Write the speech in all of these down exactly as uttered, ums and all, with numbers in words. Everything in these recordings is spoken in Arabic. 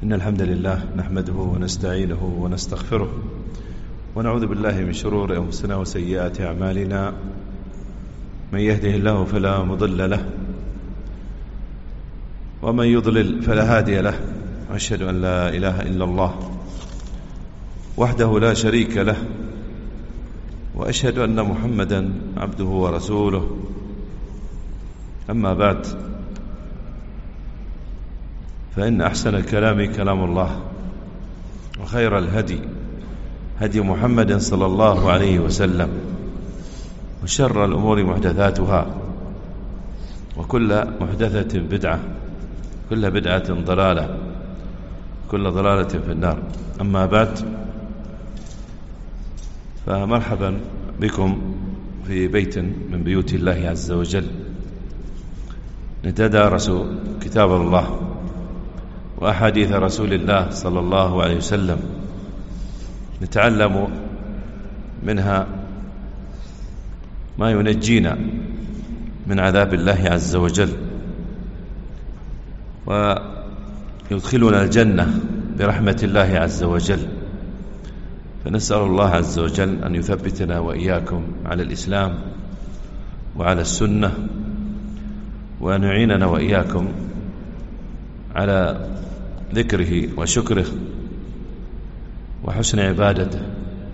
إن الحمد لله نحمده ونستعينه ونستغفره ونعوذ بالله من شرور أنفسنا وسيئات أعمالنا. من يهده الله فلا مضل له ومن يضلل فلا هادي له. وأشهد أن لا إله إلا الله وحده لا شريك له، وأشهد أن محمدا عبده ورسوله. أما بعد، فإن أحسن الكلام كلام الله، وخير الهدي هدي محمد صلى الله عليه وسلم، وشر الأمور محدثاتها، وكل محدثة بدعة، كل بدعة ضلالة، كل ضلالة في النار. أما بعد، فمرحبا بكم في بيت من بيوت الله عز وجل، نتدارس كتاب الله وأحاديث رسول الله صلى الله عليه وسلم، نتعلم منها ما ينجينا من عذاب الله عز وجل ويدخلنا الجنة برحمة الله عز وجل. فنسأل الله عز وجل أن يثبتنا وإياكم على الإسلام وعلى السنة، وأن يعيننا وإياكم على ذكره وشكره وحسن عبادته،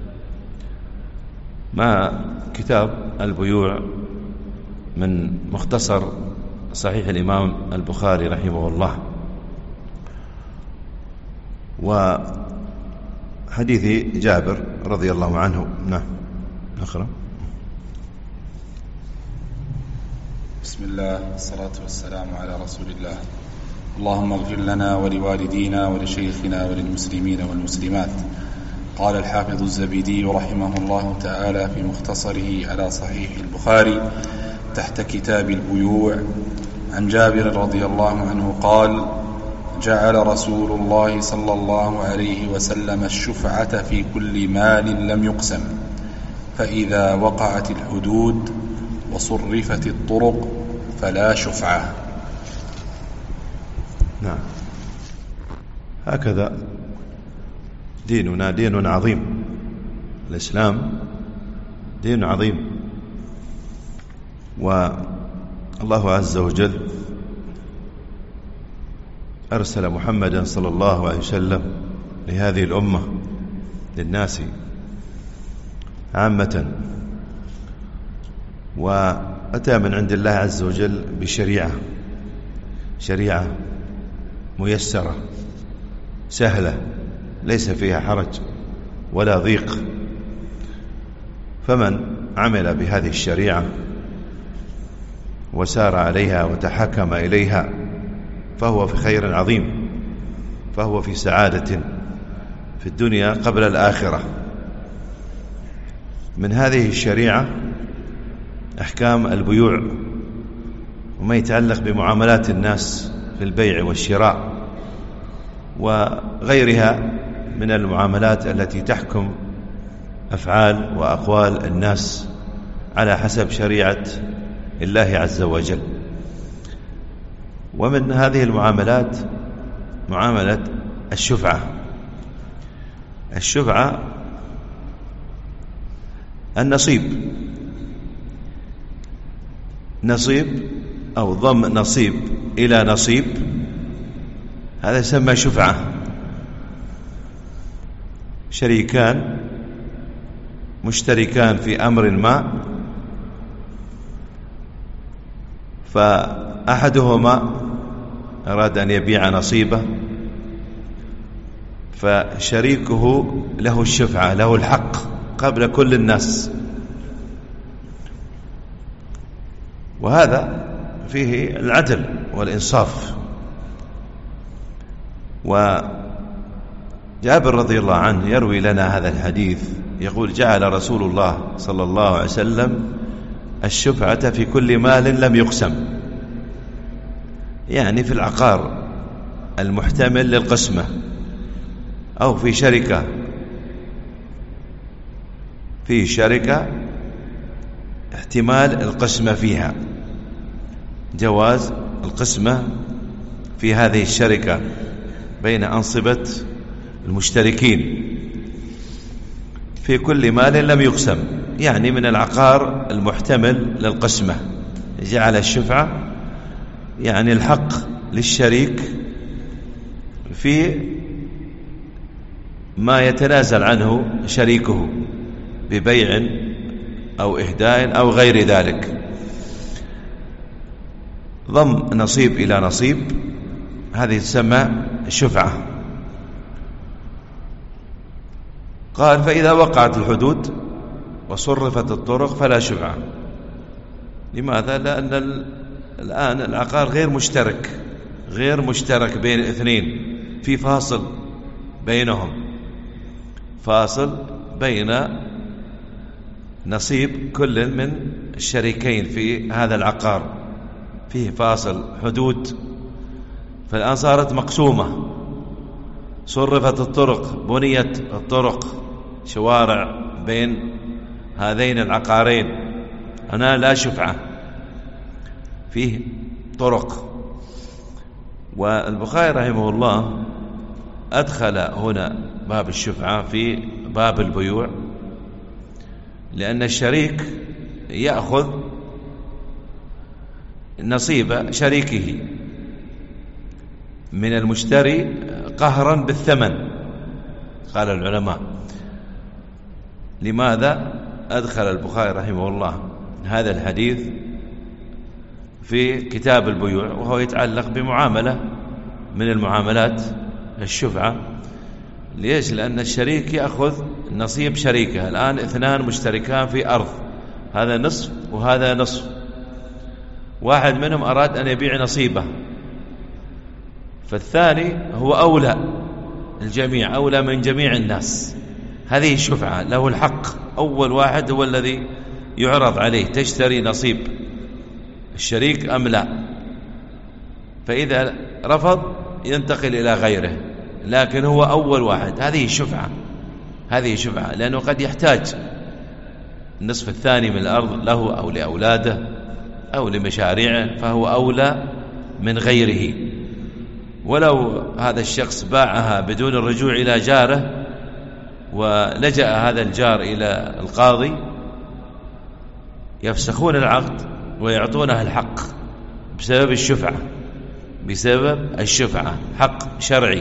مع كتاب البيوع من مختصر صحيح الإمام البخاري رحمه الله، وحديث جابر رضي الله عنه. نعم، نقرأ. بسم الله والصلاة والسلام على رسول الله. اللهم اغفر لنا ولوالدينا ولشيخنا وللمسلمين والمسلمات. قال الحافظ الزبيدي رحمه الله تعالى في مختصره على صحيح البخاري تحت كتاب البيوع عن جابر رضي الله عنه قال: جعل رسول الله صلى الله عليه وسلم الشفعة في كل مال لم يقسم، فإذا وقعت الحدود وصرفت الطرق فلا شفعة. نعم، هكذا ديننا دين عظيم. الإسلام دين عظيم، والله عز وجل أرسل محمدا صلى الله عليه وسلم لهذه الأمة، للناس عامة، وأتى من عند الله عز وجل بشريعة شريعة ميسرة سهلة، ليس فيها حرج ولا ضيق. فمن عمل بهذه الشريعة وسار عليها وتحكم إليها فهو في خير عظيم، فهو في سعادة في الدنيا قبل الآخرة. من هذه الشريعة أحكام البيوع وما يتعلق بمعاملات الناس في البيع والشراء وغيرها من المعاملات التي تحكم أفعال وأقوال الناس على حسب شريعة الله عز وجل. ومن هذه المعاملات معاملة الشفعة. الشفعة النصيب، نصيب أو ضم نصيب إلى نصيب، هذا يسمى شفعة. شريكان مشتركان في أمر ما، فأحدهما أراد أن يبيع نصيبه، فشريكه له الشفعة، له الحق قبل كل الناس. وهذا فيه العدل والإنصاف. وجابر رضي الله عنه يروي لنا هذا الحديث، يقول: جعل رسول الله صلى الله عليه وسلم الشفعة في كل مال لم يقسم، يعني في العقار المحتمل للقسمة، أو في شركة في شركة احتمال القسمة فيها، جواز القسمة في هذه الشركة بين أنصبة المشتركين في كل مال لم يقسم، يعني من العقار المحتمل للقسمة. جعل الشفعة يعني الحق للشريك في ما يتنازل عنه شريكه ببيع أو إهداء أو غير ذلك. ضم نصيب إلى نصيب، هذه تسمى الشفعة. قال: فإذا وقعت الحدود وصرفت الطرق فلا شفعة. لماذا؟ لأن الآن العقار غير مشترك، غير مشترك بين اثنين، في فاصل بينهم، فاصل بين نصيب كل من الشريكين في هذا العقار، فيه فاصل حدود. فالآن صارت مقسومة، صرفت الطرق، بنيت الطرق، شوارع بين هذين العقارين، هنا لا شفعة، فيه طرق. والبخاري رحمه الله أدخل هنا باب الشفعة في باب البيوع، لأن الشريك يأخذ نصيب شريكه من المشتري قهرا بالثمن. قال العلماء: لماذا أدخل البخاري رحمه الله هذا الحديث في كتاب البيوع وهو يتعلق بمعاملة من المعاملات الشفعة؟ ليش؟ لأن الشريك يأخذ نصيب شريكه. الآن اثنان مشتركان في أرض، هذا نصف وهذا نصف، واحد منهم أراد أن يبيع نصيبه، فالثاني هو أولى الجميع، أولى من جميع الناس. هذه الشفعة، له الحق، أول واحد هو الذي يعرض عليه: تشتري نصيب الشريك أم لا؟ فإذا رفض ينتقل إلى غيره، لكن هو أول واحد. هذه الشفعة، هذه شفعة، لأنه قد يحتاج النصف الثاني من الأرض له أو لأولاده أو لمشاريعه، فهو أولى من غيره. ولو هذا الشخص باعها بدون الرجوع إلى جاره ولجأ هذا الجار إلى القاضي، يفسخون العقد ويعطونه الحق بسبب الشفعة، بسبب الشفعة، حق شرعي.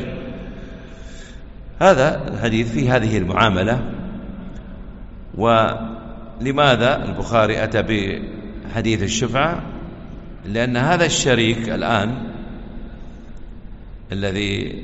هذا الحديث في هذه المعاملة. ولماذا البخاري أتى بحديث الشفعة؟ لأن هذا الشريك الآن الذي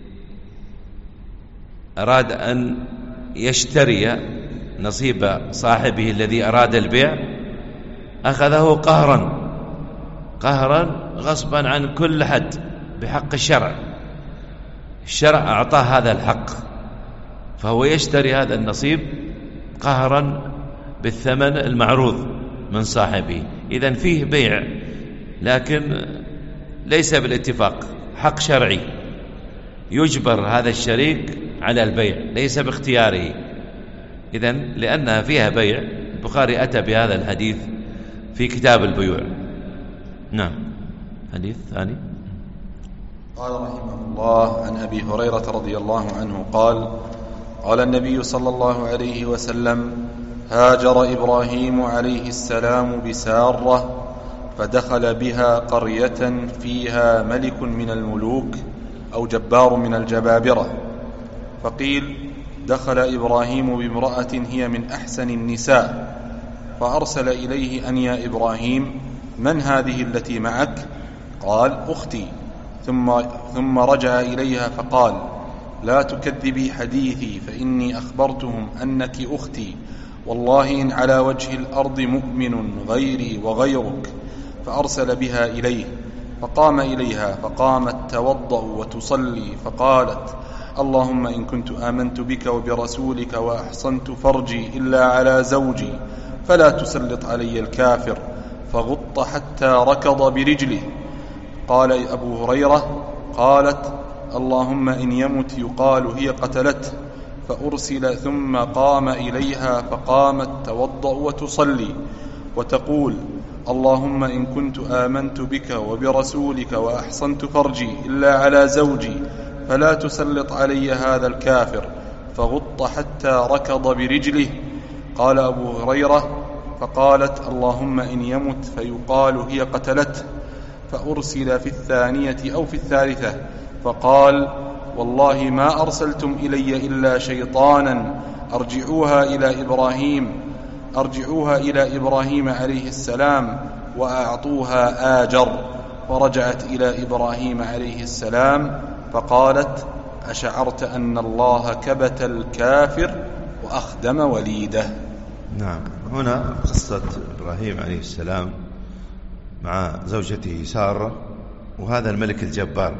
أراد أن يشتري نصيب صاحبه الذي أراد البيع أخذه قهرا، قهرا غصبا عن كل حد بحق الشرع. الشرع أعطاه هذا الحق، فهو يشتري هذا النصيب قهرا بالثمن المعروض من صاحبه. إذن فيه بيع، لكن ليس بالاتفاق، حق شرعي يجبر هذا الشريك على البيع، ليس باختياره. إذن لأنها فيها بيع، البخاري أتى بهذا الحديث في كتاب البيوع. نعم. حديث ثاني. قال رحمه الله: عن أبي هريرة رضي الله عنه قال: قال النبي صلى الله عليه وسلم: هاجر إبراهيم عليه السلام بسارة، فدخل بها قرية فيها ملك من الملوك أو جبار من الجبابرة، فقيل: دخل إبراهيم بامرأة هي من أحسن النساء، فأرسل إليه: أن يا إبراهيم، من هذه التي معك؟ قال: أختي. ثم, ثم رجع إليها فقال: لا تكذبي حديثي، فإني أخبرتهم أنك أختي، والله إن على وجه الأرض مؤمن غيري وغيرك. فأرسل بها إليه، فقام إليها، فقامت توضأ وتصلي، فقالت: اللهم إن كنت آمنت بك وبرسولك وأحصنت فرجي إلا على زوجي فلا تسلط علي الكافر، فغط حتى ركض برجله. قال أبو هريرة: قالت: اللهم إن يمت يقال هي قتلته. فأرسل، ثم قام إليها، فقامت توضأ وتصلي وتقول: اللهم إن كنت آمنت بك وبرسولك وأحصنت فرجي إلا على زوجي فلا تسلط علي هذا الكافر، فغط حتى ركض برجله. قال أبو هريرة: فقالت: اللهم إن يمت فيقال هي قتلته، فأرسل في الثانية أو في الثالثة، فقال: والله ما أرسلتم إلي إلا شيطانا، أرجعوها إلى إبراهيم أرجعوها إلى إبراهيم عليه السلام وأعطوها آجر. فرجعت إلى إبراهيم عليه السلام فقالت: أشعرت أن الله كبت الكافر وأخدم وليده. نعم. هنا قصة إبراهيم عليه السلام مع زوجته سارة وهذا الملك الجبار.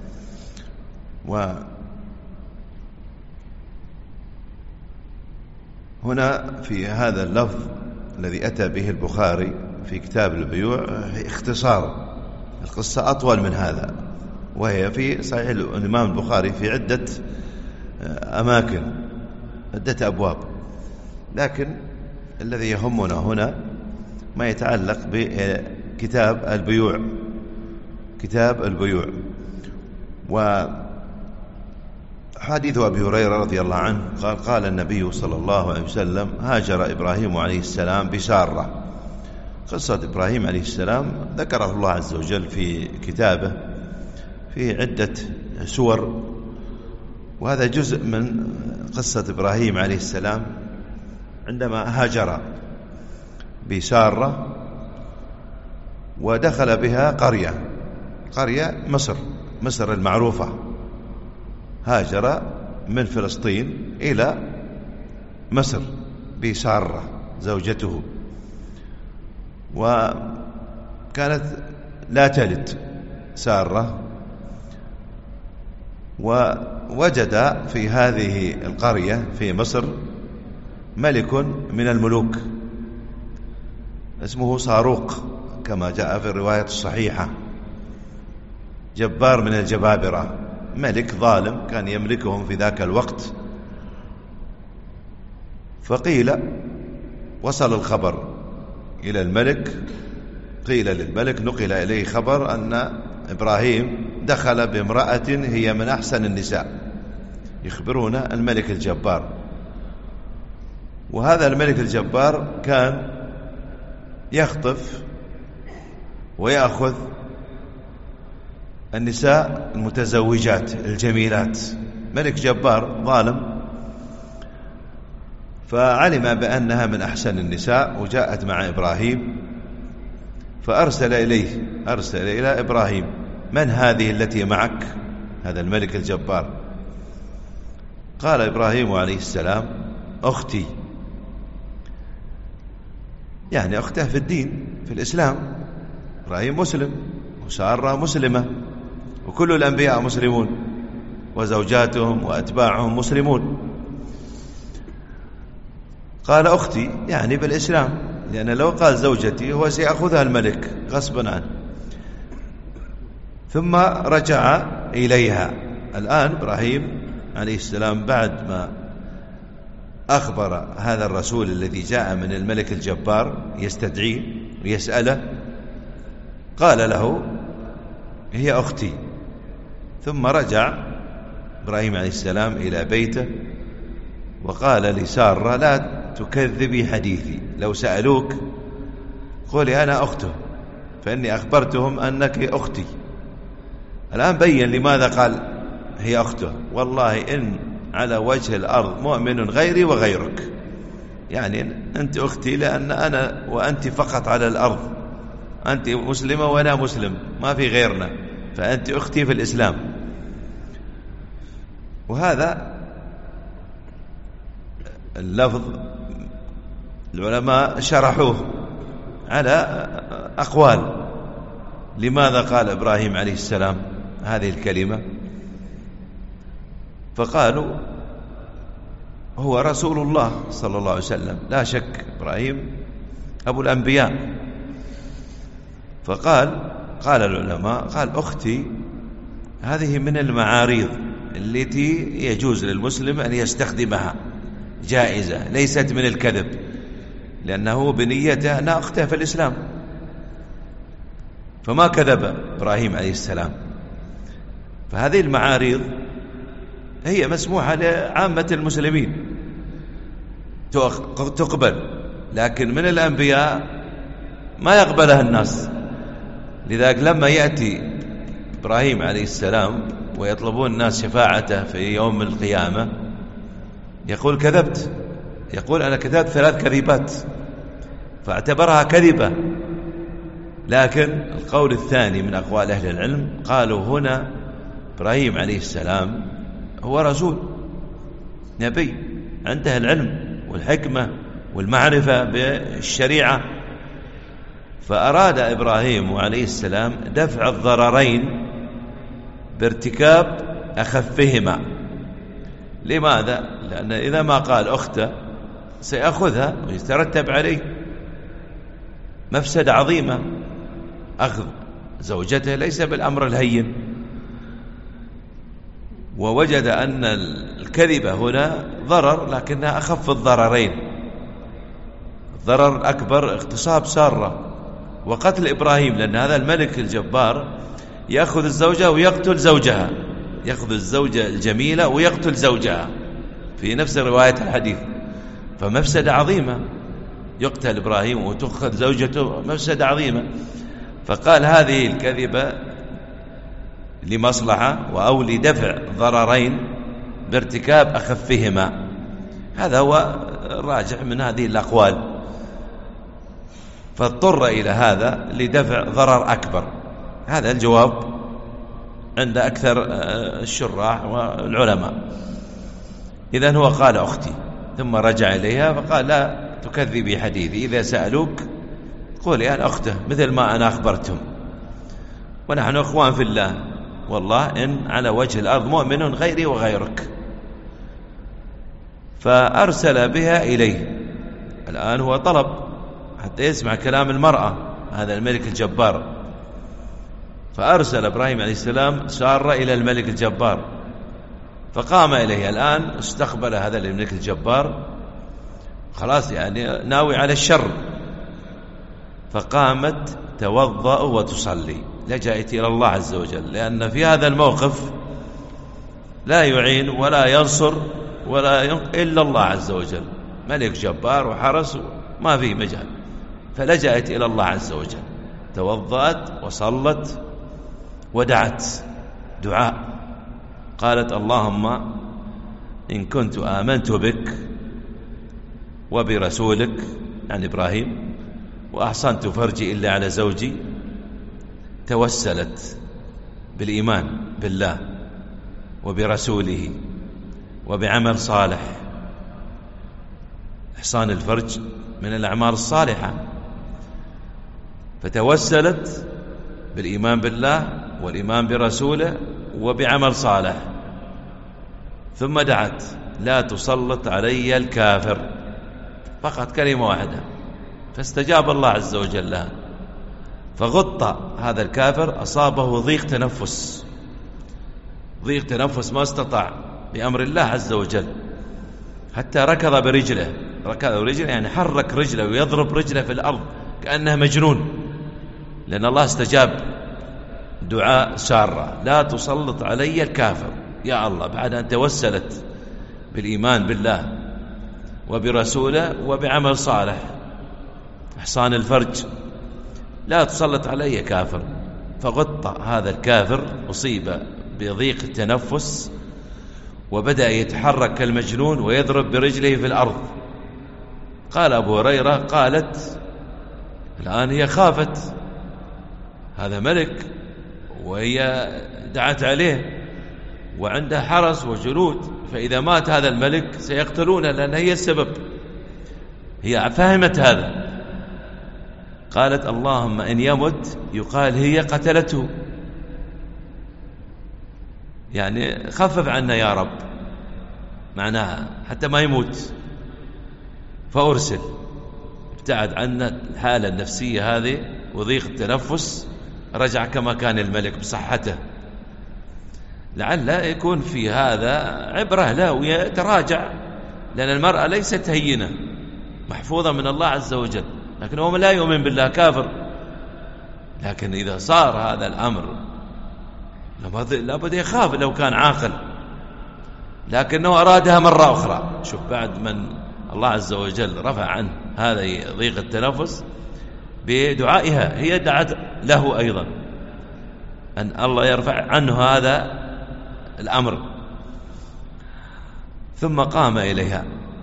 وهنا في هذا اللفظ الذي أتى به البخاري في كتاب البيوع اختصار القصة أطول من هذا، وهي في صحيح الإمام البخاري في عدة أماكن، عدة أبواب، لكن الذي يهمنا هنا ما يتعلق بكتاب البيوع. كتاب البيوع وحديث أبي هريرة رضي الله عنه قال: قال النبي صلى الله عليه وسلم: هاجر إبراهيم عليه السلام بسارة. قصة إبراهيم عليه السلام ذكره الله عز وجل في كتابه في عدة سور، وهذا جزء من قصة إبراهيم عليه السلام عندما هاجر بسارة ودخل بها قرية قرية مصر مصر المعروفة. هاجر من فلسطين إلى مصر بسارة زوجته، وكانت لا تلد سارة، ووجد في هذه القرية في مصر ملك من الملوك اسمه صاروق كما جاء في الرواية الصحيحة، جبار من الجبابرة، ملك ظالم كان يملكهم في ذاك الوقت. فقيل وصل الخبر إلى الملك، قيل للملك نقل إليه خبر أن إبراهيم دخل بامرأة هي من أحسن النساء، يخبرون الملك الجبار. وهذا الملك الجبار كان يخطف ويأخذ النساء المتزوجات الجميلات، ملك جبار ظالم. فعلم بأنها من أحسن النساء وجاءت مع إبراهيم، فأرسل إليه أرسل إلى إبراهيم: من هذه التي معك؟ هذا الملك الجبار. قال إبراهيم عليه السلام: أختي، يعني أخته في الدين في الإسلام. إبراهيم مسلم وسارة مسلمة وكل الأنبياء مسلمون وزوجاتهم وأتباعهم مسلمون. قال أختي يعني بالإسلام، لأن لو قال زوجتي هو سيأخذها الملك غصبا عنه. ثم رجع إليها. الآن إبراهيم عليه السلام بعد ما أخبر هذا الرسول الذي جاء من الملك الجبار يستدعيه ويسأله، قال له: هي أختي. ثم رجع إبراهيم عليه السلام إلى بيته وقال لسارة: لا تكذبي حديثي، لو سألوك قولي أنا أخته، فإني أخبرتهم أنك أختي. الآن بين لماذا قال هي أخته: والله إن على وجه الأرض مؤمن غيري وغيرك، يعني أنت أختي لأن أنا وأنت فقط على الأرض، أنت مسلمة وأنا مسلم، ما في غيرنا، فأنت أختي في الإسلام. وهذا اللفظ العلماء شرحوه على أقوال، لماذا قال إبراهيم عليه السلام هذه الكلمة؟ فقالوا هو رسول الله صلى الله عليه وسلم، لا شك إبراهيم أبو الأنبياء. فقال قال العلماء قال أختي هذه من المعاريض التي يجوز للمسلم أن يستخدمها، جائزة، ليست من الكذب، لأنه بنيته أنا أخته في الإسلام. فما كذب إبراهيم عليه السلام. فهذه المعاريض هي مسموحة لعامة المسلمين تقبل، لكن من الأنبياء ما يقبلها الناس. لذلك لما يأتي إبراهيم عليه السلام ويطلبون الناس شفاعته في يوم القيامة يقول كذبت، يقول أنا كذبت ثلاث كذبات، فاعتبرها كذبة. لكن القول الثاني من أقوال أهل العلم قالوا هنا إبراهيم عليه السلام هو رسول نبي عنده العلم والحكمة والمعرفة بالشريعة، فأراد إبراهيم عليه السلام دفع الضررين بارتكاب أخفهما. لماذا؟ لأن إذا ما قال أخته سيأخذها ويترتب عليه مفسدة عظيمة. أخذ زوجته ليس بالأمر الهين، ووجد أن الكذبة هنا ضرر لكنها أخف الضررين. الضرر الأكبر اغتصاب سارة وقتل إبراهيم، لأن هذا الملك الجبار يأخذ الزوجة ويقتل زوجها، يأخذ الزوجة الجميلة ويقتل زوجها في نفس رواية الحديث، فمفسدة عظيمة، يقتل إبراهيم وتأخذ زوجته، مفسدة عظيمة. فقال هذه الكذبة لمصلحة أو لدفع ضررين بارتكاب أخفهما. هذا هو الراجح من هذه الأقوال، فاضطر إلى هذا لدفع ضرر أكبر. هذا الجواب عند أكثر الشراح والعلماء. إذن هو قال أختي، ثم رجع إليها فقال لا تكذبي حديثي، إذا سألوك قولي أنا أخته مثل ما أنا أخبرتهم، ونحن أخوان في الله، والله إن على وجه الأرض مؤمن غيري وغيرك. فأرسل بها إليه. الآن هو طلب حتى يسمع كلام المرأة، هذا الملك الجبار. فأرسل إبراهيم عليه السلام سارة إلى الملك الجبار، فقام إليه. الآن استقبل هذا الملك الجبار خلاص، يعني ناوي على الشر. فقامت توضأ وتصلي، لجأت إلى الله عز وجل، لأن في هذا الموقف لا يعين ولا ينصر ولا ينق إلا الله عز وجل، ملك جبار وحرس ما في مجال. فلجأت إلى الله عز وجل، توضأت وصلت ودعت دعاء، قالت اللهم إن كنت آمنت بك وبرسولك، يعني إبراهيم، وأحصنت فرجي إلا على زوجي. توسلت بالإيمان بالله وبرسوله وبعمل صالح. إحصان الفرج من الأعمال الصالحة، فتوسلت بالإيمان بالله والإيمان برسوله وبعمل صالح. ثم دعت لا تسلط علي الكافر، فقط كلمة واحدة، فاستجاب الله عز وجل لها، فغطى هذا الكافر، أصابه ضيق تنفس، ضيق تنفس ما استطاع بأمر الله عز وجل، حتى ركض برجله، ركض برجله يعني حرك رجله ويضرب رجله في الأرض كأنه مجنون، لأن الله استجاب دعاء سارة لا تسلط علي الكافر. يا الله، بعد أن توسلت بالإيمان بالله وبرسوله وبعمل صالح، إحصان الفرج، لا تسلط علي كافر. فغطى هذا الكافر، أصيب بضيق التنفس وبدأ يتحرك كالمجنون ويضرب برجله في الأرض. قال أبو هريرة قالت الآن هي خافت، هذا ملك وهي دعت عليه وعنده حرس وجنود، فإذا مات هذا الملك سيقتلونه لأن هي السبب. هي فهمت هذا، قالت اللهم إن يمت يقال هي قتلته، يعني خفف عنا يا رب، معناها حتى ما يموت. فأرسل، ابتعد عنا الحالة النفسية هذه وضيق التنفس، رجع كما كان الملك بصحته. لعل يكون في هذا عبرة له ويتراجع، لأن المرأة ليست هينة، محفوظة من الله عز وجل، لكن هو لا يؤمن بالله، كافر. لكن إذا صار هذا الأمر لابد يخاف لو كان عاقل. لكنه أرادها مرة أخرى. شوف، بعد من الله عز وجل رفع عنه هذا ضيق التنفس بدعائها، هي دعت له أيضا أن الله يرفع عنه هذا الأمر. ثم قام إليها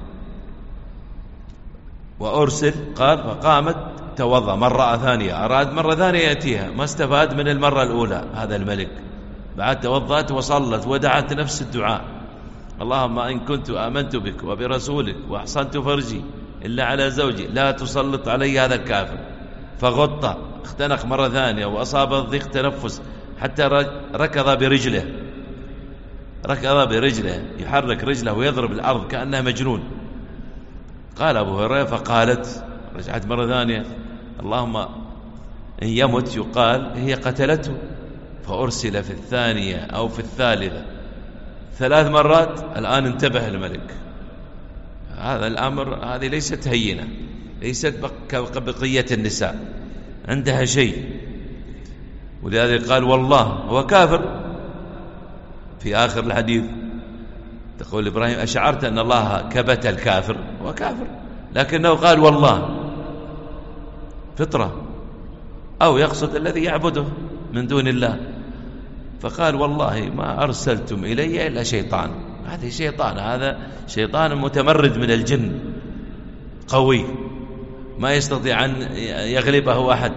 وأرسل، قال فقامت توضأ مرة ثانية، أراد مرة ثانية يأتيها، ما استفاد من المرة الأولى هذا الملك. بعد توضأت وصلت ودعت نفس الدعاء: اللهم إن كنت آمنت بك وبرسولك وأحصنت فرجي إلا على زوجي لا تسلط علي هذا الكافر. فغطى، اختنق مرة ثانية وأصاب ضيق تنفس حتى ركض برجله، ركض برجله يحرك رجله ويضرب الأرض كأنه مجنون. قال أبو هريرة فقالت، رجعت مرة ثانية: اللهم إن يمت يقال هي قتلته. فأرسل في الثانية أو في الثالثة ثلاث مرات. الآن انتبه الملك، هذا الأمر، هذه ليست هينة، ليست كبقية النساء، عندها شيء. ولذلك قال والله هو كافر. في آخر الحديث تقول إبراهيم: أشعرت أن الله كبت الكافر؟ هو كافر، لكنه قال والله، فطرة، أو يقصد الذي يعبده من دون الله. فقال والله ما أرسلتم إلي إلا شيطان. هذا شيطان، هذا شيطان متمرد من الجن قوي ما يستطيع أن يغلبه أحد.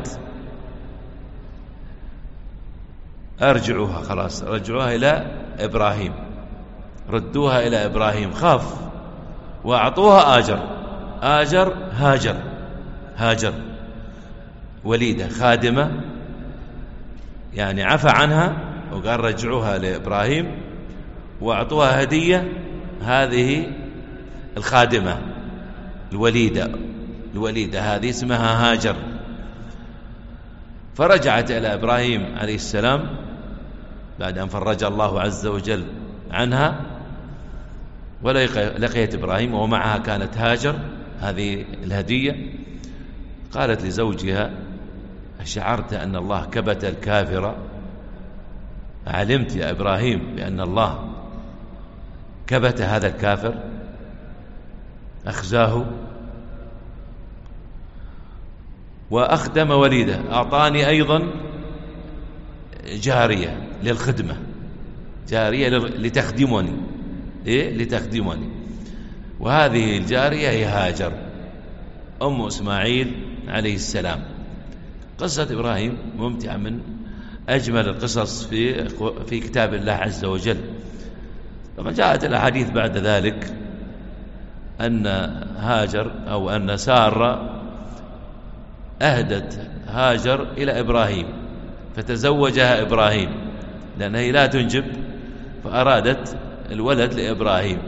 أرجعوها، خلاص رجعوها إلى إبراهيم، ردوها إلى إبراهيم. خاف وأعطوها آجر. آجر هاجر هاجر وليدة خادمة، يعني عفى عنها وقال رجعوها لإبراهيم، وأعطوها هدية هذه الخادمة الوليدة الوليدة هذه اسمها هاجر. فرجعت إلى إبراهيم عليه السلام بعد أن فرج الله عز وجل عنها، ولقيت إبراهيم ومعها كانت هاجر هذه الهدية. قالت لزوجها: أشعرت أن الله كبت الكافر؟ علمت يا إبراهيم بأن الله كبت هذا الكافر، أخزاه وأخدم وليده، أعطاني أيضا جارية للخدمة، جارية لتخدمني، إيه؟ لتخدمني. وهذه الجارية هي هاجر أم إسماعيل عليه السلام. قصة إبراهيم ممتعة، من أجمل القصص في في كتاب الله عز وجل. لما جاءت الأحاديث بعد ذلك أن هاجر أو أن سارة أهدت هاجر إلى إبراهيم، فتزوجها إبراهيم لأنها لا تنجب، فأرادت الولد لإبراهيم.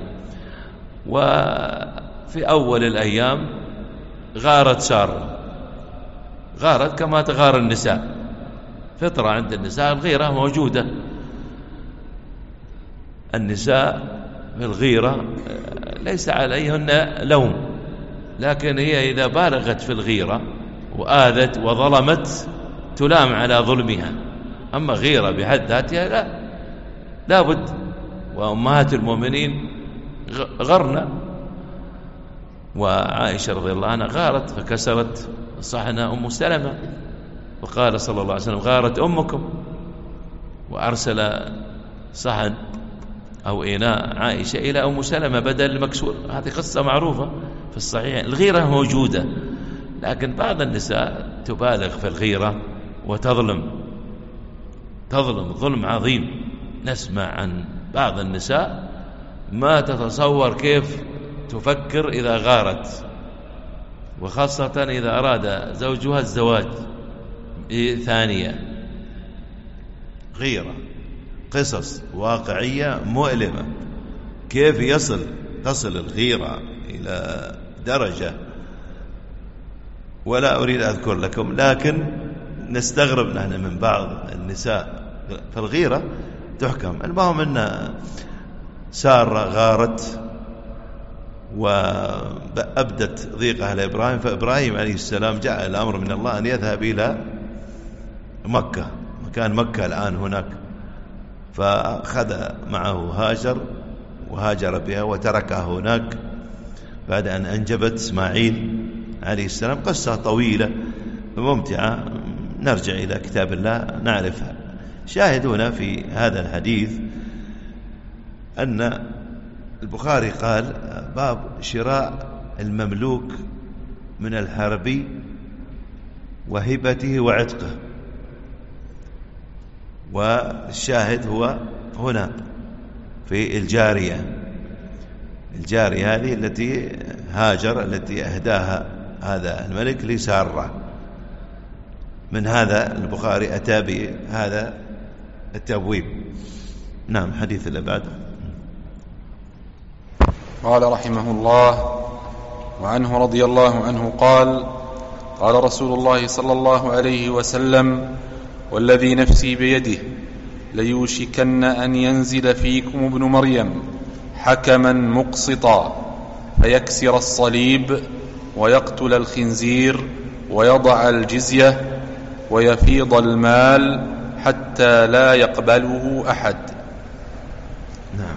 وفي أول الأيام غارت سارة، غارت كما تغار النساء، فطرة عند النساء، الغيرة موجودة. النساء في الغيرة ليس عليهن لوم، لكن هي إذا بالغت في الغيرة وآذت وظلمت تلام على ظلمها. أما غيرة بحد ذاتها لا لا بد. وأمهات المؤمنين غرنا، وعائشة رضي الله عنها غارت فكسرت صحن أم سلمة، وقال صلى الله عليه وسلم: غارت أمكم، وأرسل صحن أو إناء عائشة إلى أم سلمة بدل المكسور. هذه قصة معروفة في الصحيح. الغيرة موجودة، لكن بعض النساء تبالغ في الغيرة وتظلم، تظلم ظلم عظيم. نسمع عن بعض النساء ما تتصور كيف تفكر إذا غارت، وخاصة إذا أراد زوجها الزواج ثانية. غيرة، قصص واقعية مؤلمة، كيف يصل تصل الغيرة إلى درجة ولا أريد أذكر لكم، لكن نستغرب نحن من بعض النساء. فالغيرة تحكم. المهم أن سارة غارت وأبدت ضيقها لإبراهيم، فإبراهيم عليه السلام جاء الأمر من الله أن يذهب إلى مكة، مكان مكة الآن هناك، فأخذ معه هاجر وهاجر بها وتركها هناك بعد أن أنجبت إسماعيل عليه السلام. قصة طويلة ممتعة، نرجع إلى كتاب الله نعرفها. شاهدون في هذا الحديث أن البخاري قال باب شراء المملوك من الحربي وهبته وعتقه، والشاهد هو هنا في الجارية الجارية هذه التي هاجر التي أهداها هذا الملك لسارة. من هذا البخاري أتى بهذا التبويب. نعم. حديث اللي بعده. قال رحمه الله: وعنه رضي الله عنه قال: قال رسول الله صلى الله عليه وسلم: والذي نفسي بيده ليوشكن أن ينزل فيكم ابن مريم حكما مقسطا فيكسر الصليب ويقتل الخنزير ويضع الجزية ويفيض المال حتى لا يقبله أحد. نعم.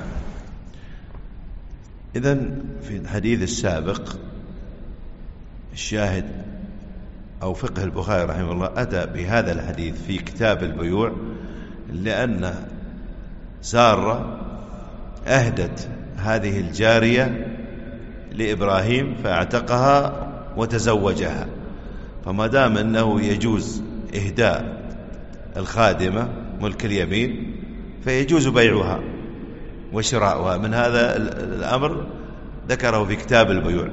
إذن في الحديث السابق الشاهد أو فقه البخاري رحمه الله أتى بهذا الحديث في كتاب البيوع لأن سارة أهدت هذه الجارية لإبراهيم فاعتقها وتزوجها، فما دام أنه يجوز إهداء الخادمة ملك اليمين فيجوز بيعها وشراؤها. من هذا الأمر ذكره في كتاب البيوع.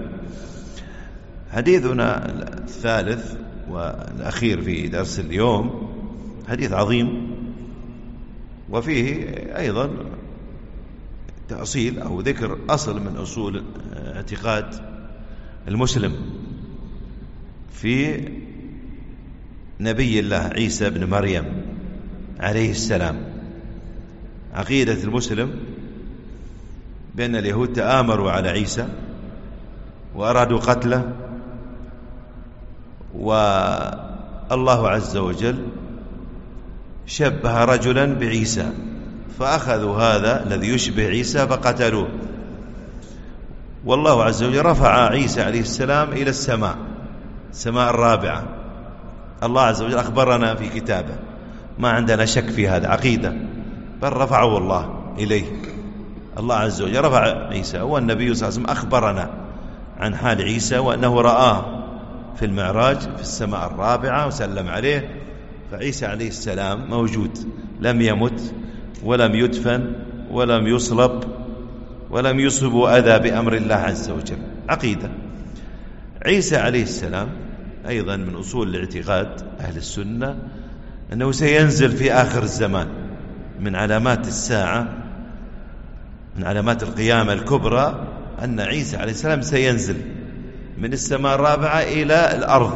حديثنا الثالث والأخير في درس اليوم حديث عظيم، وفيه أيضا تأصيل أو ذكر أصل من أصول اعتقاد المسلم في نبي الله عيسى بن مريم عليه السلام. عقيدة المسلم بأن اليهود تآمروا على عيسى وأرادوا قتله، والله عز وجل شبه رجلا بعيسى فأخذوا هذا الذي يشبه عيسى فقتلوه، والله عز وجل رفع عيسى عليه السلام إلى السماء السماء الرابعة. الله عز وجل أخبرنا في كتابه، ما عندنا شك في هذا عقيدة، بل رفعه الله إليه. الله عز وجل رفع عيسى، والنبي صلى الله عليه وسلم أخبرنا عن حال عيسى وأنه رآه في المعراج في السماء الرابعة وسلم عليه. فعيسى عليه السلام موجود، لم يمت ولم يدفن ولم يصلب ولم يصب أذى بأمر الله عز وجل. عقيدة. عيسى عليه السلام أيضا من أصول الاعتقاد أهل السنة أنه سينزل في آخر الزمان. من علامات الساعة، من علامات القيامة الكبرى، أن عيسى عليه السلام سينزل من السماء الرابعة إلى الأرض.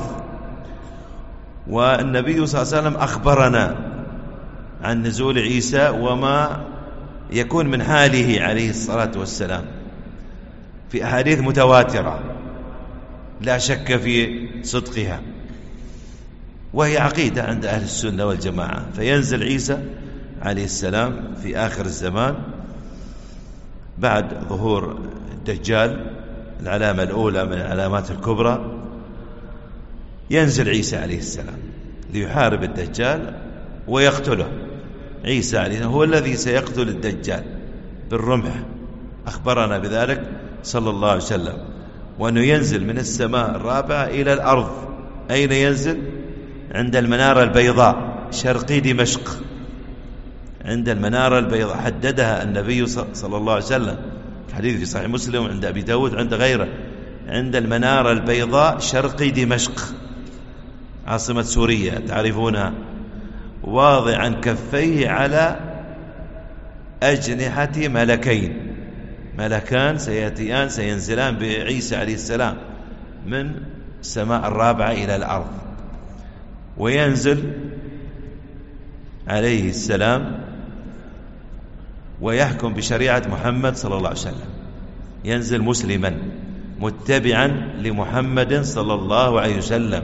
والنبي صلى الله عليه وسلم أخبرنا عن نزول عيسى وما يكون من حاله عليه الصلاة والسلام في أحاديث متواترة لا شك في صدقها، وهي عقيدة عند أهل السنة والجماعة. فينزل عيسى عليه السلام في آخر الزمان بعد ظهور الدجال، العلامة الأولى من العلامات الكبرى. ينزل عيسى عليه السلام ليحارب الدجال ويقتله. عيسى عليه السلام هو الذي سيقتل الدجال بالرمح، أخبرنا بذلك صلى الله عليه وسلم. وأنه ينزل من السماء الرابعة إلى الأرض. أين ينزل؟ عند المنارة البيضاء شرقي دمشق. عند المنارة البيضاء حددها النبي صلى الله عليه وسلم، الحديث في صحيح مسلم عند أبي داود عند غيره. عند المنارة البيضاء شرقي دمشق عاصمة سوريا تعرفونها، واضعا كفيه على أجنحة ملكين، ملكان سيأتيان سينزلان بعيسى عليه السلام من السماء الرابعة إلى الأرض. وينزل عليه السلام ويحكم بشريعة محمد صلى الله عليه وسلم. ينزل مسلما متبعا لمحمد صلى الله عليه وسلم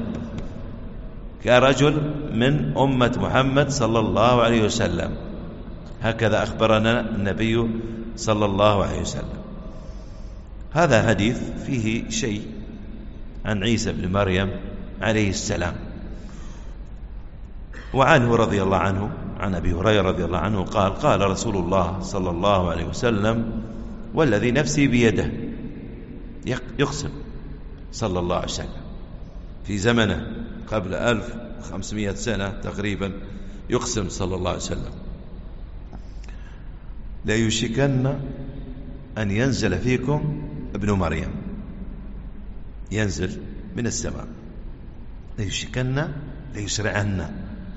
كرجل من أمة محمد صلى الله عليه وسلم. هكذا أخبرنا النبي صلى الله عليه وسلم. هذا حديث فيه شيء عن عيسى بن مريم عليه السلام. وعنه رضي الله عنه، عن أبي هريرة رضي الله عنه قال: قال رسول الله صلى الله عليه وسلم: والذي نفسي بيده، يقسم صلى الله عليه وسلم في زمنه قبل ألف وخمسمائة سنة تقريبا، يقسم صلى الله عليه وسلم: لا يشكن أن ينزل فيكم ابن مريم، ينزل من السماء، لا يشكن، لا يسرعن،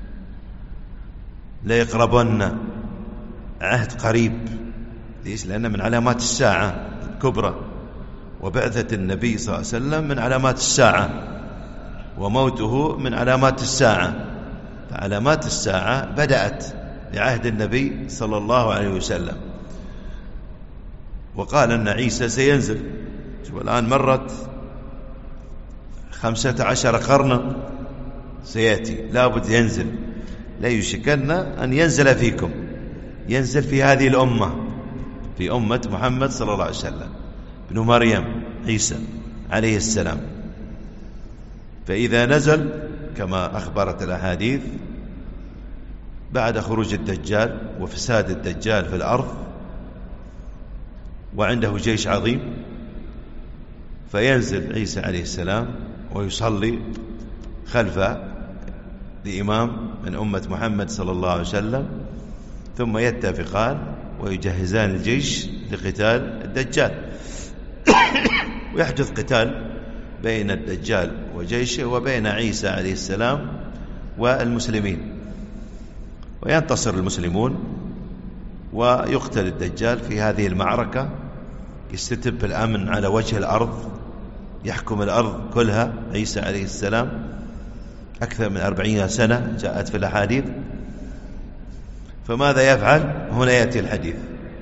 لا يقربن، عهد قريب. ليش؟ لأن من علامات الساعة الكبرى، وبعثة النبي صلى الله عليه وسلم من علامات الساعة، وموته من علامات الساعة. فعلامات الساعة بدأت بعهد النبي صلى الله عليه وسلم. وقال أن عيسى سينزل. والآن مرت خمسة عشر قرنا، سيأتي لابد ينزل. لا يشكن أن ينزل فيكم، ينزل في هذه الأمة، في أمة محمد صلى الله عليه وسلم، ابن مريم عيسى عليه السلام. فإذا نزل كما أخبرت الأحاديث بعد خروج الدجال وفساد الدجال في الأرض، وعنده جيش عظيم، فينزل عيسى عليه السلام ويصلي خلف لإمام من أمة محمد صلى الله عليه وسلم، ثم يتفقان ويجهزان الجيش لقتال الدجال. ويحدث قتال بين الدجال وجيشه وبين عيسى عليه السلام والمسلمين، وينتصر المسلمون ويقتل الدجال في هذه المعركة. يستتب الأمن على وجه الأرض، يحكم الأرض كلها عيسى عليه السلام أكثر من أربعين سنة جاءت في الأحاديث. فماذا يفعل؟ هنا يأتي الحديث: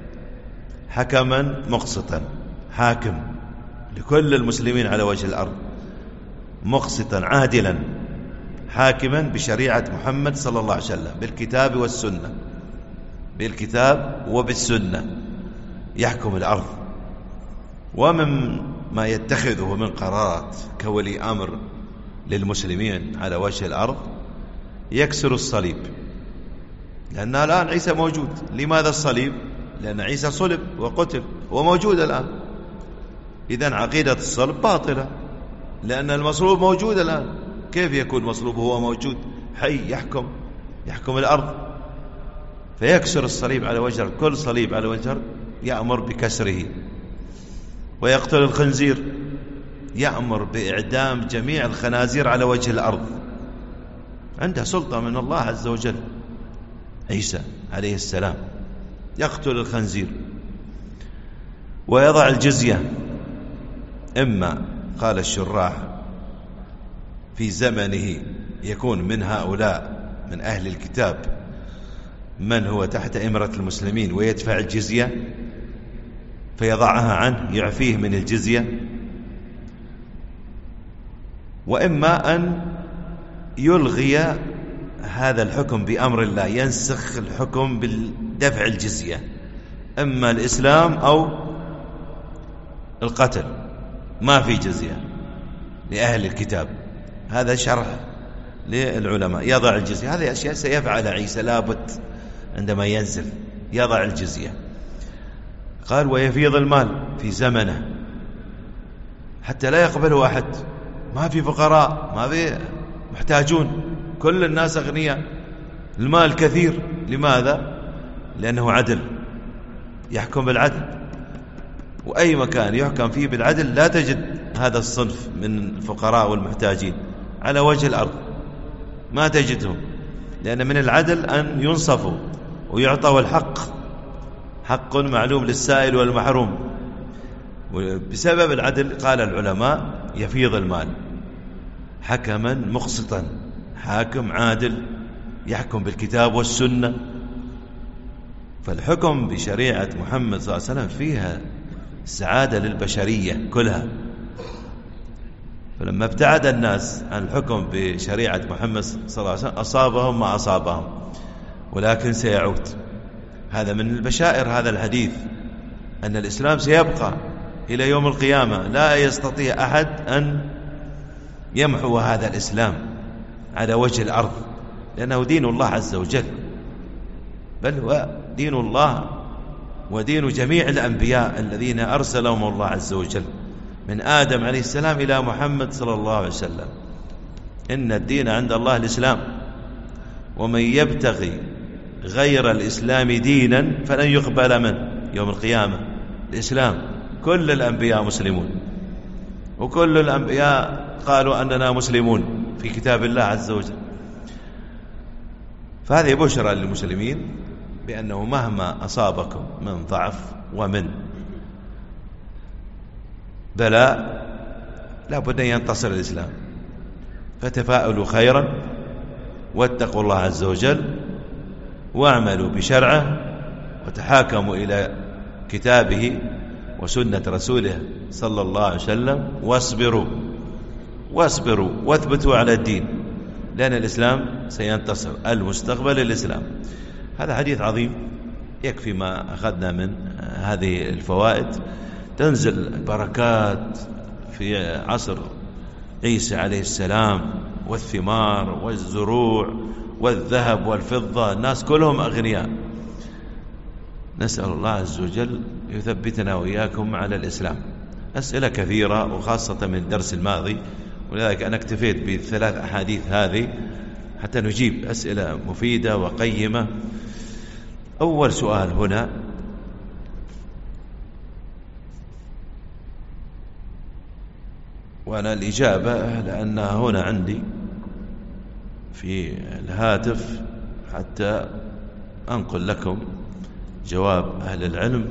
حكما مقسطا، حاكم لكل المسلمين على وجه الأرض، مقسطا عادلا، حاكما بشريعة محمد صلى الله عليه وسلم، بالكتاب والسنة، بالكتاب وبالسنة يحكم الأرض. ومن ما يتخذه من قرارات كولي أمر للمسلمين على وجه الأرض يكسر الصليب، لأن الآن عيسى موجود. لماذا الصليب؟ لأن عيسى صلب وقتل وموجود الآن. إذن عقيدة الصلب باطلة، لأن المصلوب موجود الآن. كيف يكون مصلوب وهو موجود حي يحكم يحكم الأرض؟ فيكسر الصليب على وجه الأرض. كل صليب على وجه الأرض يأمر بكسره، ويقتل الخنزير، يأمر بإعدام جميع الخنازير على وجه الأرض. عنده سلطة من الله عز وجل عيسى عليه السلام، يقتل الخنزير ويضع الجزية. إما قال الشراح في زمنه يكون من هؤلاء من أهل الكتاب من هو تحت إمرة المسلمين ويدفع الجزية فيضعها عنه، يعفيه من الجزية. وإما أن يلغي هذا الحكم بأمر الله، ينسخ الحكم بالدفع الجزية، إما الإسلام أو القتل، ما في جزية لأهل الكتاب. هذا شرح للعلماء، يضع الجزية. هذه أشياء سيفعل عيسى لابد عندما ينزل، يضع الجزية. قال: ويفيض المال في زمنه حتى لا يقبله أحد، ما في فقراء، ما في محتاجون، كل الناس أغنياء، المال كثير. لماذا؟ لأنه عدل، يحكم بالعدل، وأي مكان يحكم فيه بالعدل لا تجد هذا الصنف من الفقراء والمحتاجين على وجه الأرض، ما تجدهم، لأن من العدل أن ينصفوا ويعطوا الحق، حق معلوم للسائل والمحروم. بسبب العدل قال العلماء يفيض المال، حكما مقسطا، حاكم عادل يحكم بالكتاب والسنة. فالحكم بشريعة محمد صلى الله عليه وسلم فيها سعادة للبشرية كلها. فلما ابتعد الناس عن الحكم بشريعة محمد صلى الله عليه وسلم أصابهم ما أصابهم، ولكن سيعود. هذا من البشائر هذا الحديث أن الإسلام سيبقى إلى يوم القيامة، لا يستطيع أحد أن يمحو هذا الإسلام على وجه الأرض، لأنه دين الله عز وجل، بل هو دين الله ودين جميع الأنبياء الذين أرسلهم الله عز وجل من آدم عليه السلام إلى محمد صلى الله عليه وسلم. إن الدين عند الله الإسلام، ومن يبتغي غير الإسلام دينا فلن يقبل منه يوم القيامة. الإسلام كل الأنبياء مسلمون، وكل الأنبياء قالوا أننا مسلمون في كتاب الله عز وجل. فهذه بشرى للمسلمين بأنه مهما أصابكم من ضعف ومن بلاء لا بد أن ينتصر الإسلام، فتفاءلوا خيرا واتقوا الله عز وجل واعملوا بشرعه وتحاكموا إلى كتابه وسنة رسوله صلى الله عليه وسلم، واصبروا واصبروا واثبتوا على الدين، لأن الإسلام سينتصر، المستقبل الإسلام. هذا حديث عظيم، يكفي ما أخذنا من هذه الفوائد. تنزل البركات في عصر عيسى عليه السلام، والثمار والزروع والذهب والفضة، الناس كلهم أغنياء. نسأل الله عز وجل يثبتنا وإياكم على الإسلام. أسئلة كثيرة وخاصة من الدرس الماضي، ولذلك أنا اكتفيت بالثلاث أحاديث هذه حتى نجيب أسئلة مفيدة وقيمة. أول سؤال هنا: وأنا الإجابة لأنها هنا عندي في الهاتف حتى أنقل لكم جواب أهل العلم،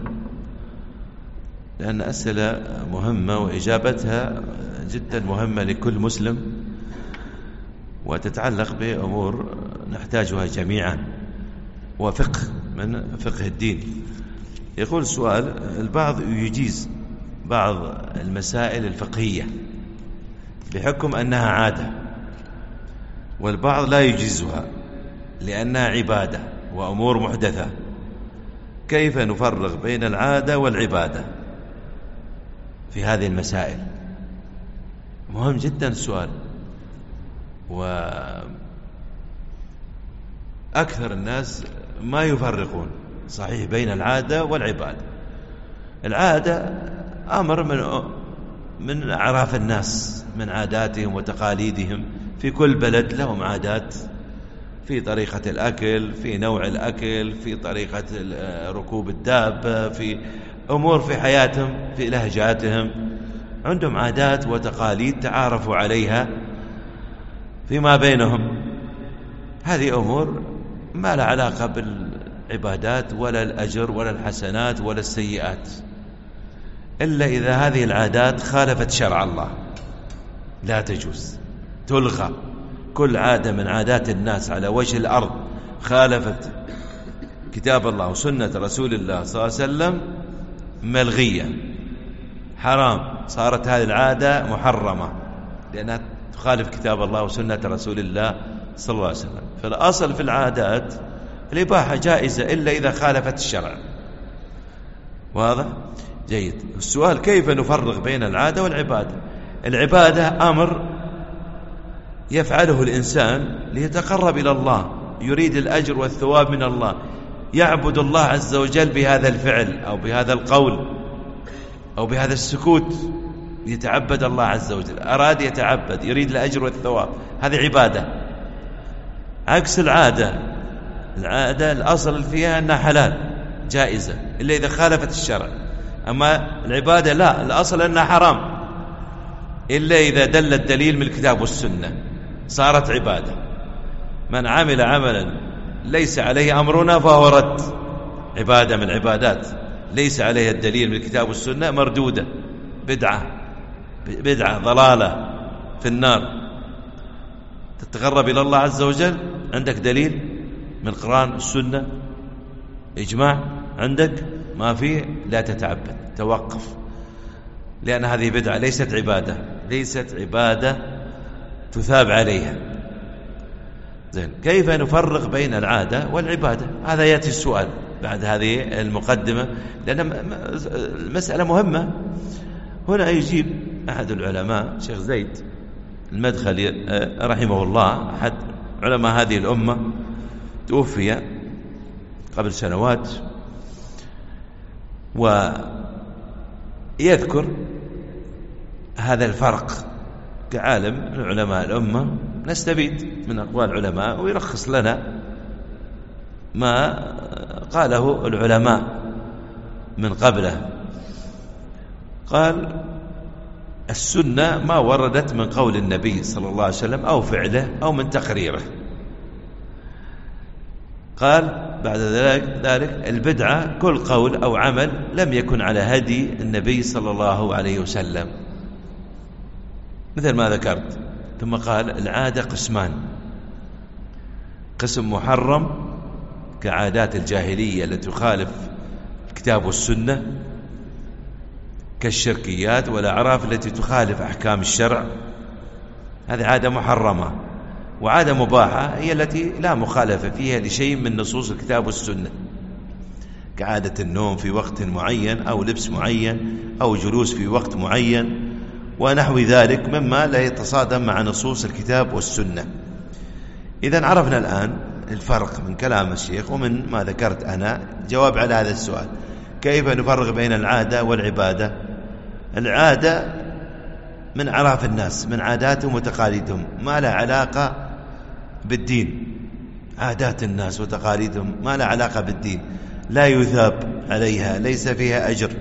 لأن أسئلة مهمة وإجابتها جدا مهمة لكل مسلم، وتتعلق بأمور نحتاجها جميعا، وفقه من فقه الدين. يقول السؤال: البعض يجيز بعض المسائل الفقهية بحكم أنها عادة، والبعض لا يجيزها لأنها عبادة وأمور محدثة، كيف نفرق بين العادة والعبادة في هذه المسائل؟ مهم جدا السؤال، وأكثر الناس ما يفرقون صحيح بين العادة والعبادة. العادة أمر من من أعراف الناس، من عاداتهم وتقاليدهم، في كل بلد لهم عادات في طريقة الأكل، في نوع الأكل، في طريقة ركوب الدابة، في أمور في حياتهم، في لهجاتهم، عندهم عادات وتقاليد تعارفوا عليها فيما بينهم. هذه أمور ما لها علاقة بالعبادات ولا الأجر ولا الحسنات ولا السيئات، إلا إذا هذه العادات خالفت شرع الله لا تجوز، تلغى. كل عادة من عادات الناس على وجه الأرض خالفت كتاب الله وسنة رسول الله صلى الله عليه وسلم ملغية، حرام، صارت هذه العادة محرمة لأنها تخالف كتاب الله وسنة رسول الله صلى الله عليه وسلم. فالأصل في العادات الإباحة جائزة إلا إذا خالفت الشرع. واضح؟ جيد. السؤال: كيف نفرق بين العادة والعبادة؟ العبادة أمر يفعله الإنسان ليتقرب إلى الله، يريد الأجر والثواب من الله، يعبد الله عز وجل بهذا الفعل أو بهذا القول أو بهذا السكوت، يتعبد الله عز وجل، أراد يتعبد، يريد الأجر والثواب، هذه عبادة. عكس العادة، العادة الأصل فيها أنها حلال جائزة إلا إذا خالفت الشرع. أما العبادة لا، الأصل أنها حرام إلا إذا دل الدليل من الكتاب والسنة صارت عبادة. من عمل عملا ليس عليه أمرنا فهو رد، عبادة من العبادات ليس عليها الدليل من الكتاب والسنة مردودة، بدعة بدعة ضلالة في النار. تتقرب إلى الله عز وجل، عندك دليل من القرآن والسنة، إجماع عندك؟ ما فيه، لا تتعبد، توقف، لأن هذه بدعة ليست عبادة، ليست عبادة تثاب عليها. زين، كيف نفرق بين العادة والعبادة؟ هذا يأتي السؤال. بعد هذه المقدمة، لأن المسألة مهمة. هنا يجيب أحد العلماء شيخ زيد المدخلي رحمه الله، أحد علماء هذه الأمة، توفي قبل سنوات، ويذكر هذا الفرق كعالم من علماء الأمة، نستفيد من أقوال العلماء ويلخص لنا ما قاله العلماء من قبله. قال: السنة ما وردت من قول النبي صلى الله عليه وسلم أو فعله أو من تقريره. قال بعد ذلك: البدعة كل قول أو عمل لم يكن على هدي النبي صلى الله عليه وسلم، مثل ما ذكرت. ثم قال: العادة قسمان: قسم محرم كعادات الجاهلية التي تخالف الكتاب والسنة، كالشركيات والأعراف التي تخالف أحكام الشرع، هذه عادة محرمة. وعادة مباحة هي التي لا مخالفة فيها لشيء من نصوص الكتاب والسنة، كعادة النوم في وقت معين أو لبس معين أو جلوس في وقت معين ونحو ذلك مما لا يتصادم مع نصوص الكتاب والسنة. إذن عرفنا الآن الفرق من كلام الشيخ ومن ما ذكرت أنا جواب على هذا السؤال: كيف نفرق بين العادة والعبادة؟ العادة من أعراف الناس، من عاداتهم وتقاليدهم، ما لا علاقة بالدين. عادات الناس وتقاليدهم ما لا علاقة بالدين، لا يثاب عليها، ليس فيها أجر.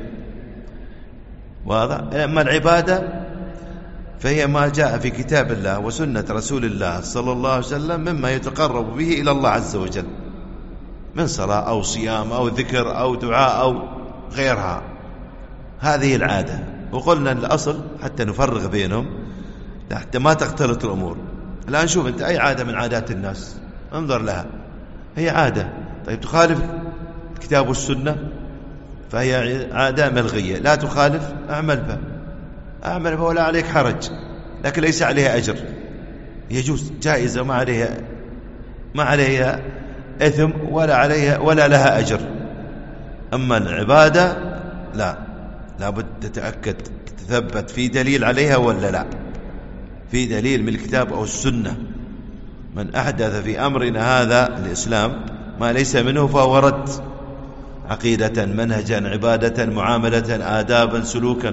واضح؟ أما العبادة فهي ما جاء في كتاب الله وسنة رسول الله صلى الله عليه وسلم مما يتقرب به إلى الله عز وجل، من صلاة أو صيام أو ذكر أو دعاء أو غيرها. هذه العادة. وقلنا الأصل حتى نفرق بينهم، حتى ما تختلط الأمور. الآن شوف أنت أي عادة من عادات الناس انظر لها، هي عادة، طيب تخالف الكتاب والسنة فهي عادة ملغية، لا تخالف أعمل بها، أعمل بها ولا عليك حرج، لكن ليس عليها أجر، يجوز، جائزة، ما عليها ما عليها إثم ولا عليها ولا لها أجر. أما العبادة لا، لابد تتأكد تثبت في دليل عليها ولا لا، في دليل من الكتاب أو السنة. من أحدث في أمرنا هذا الإسلام ما ليس منه فهو رد، عقيدة، منهجا، عبادة، معاملة، آدابا، سلوكا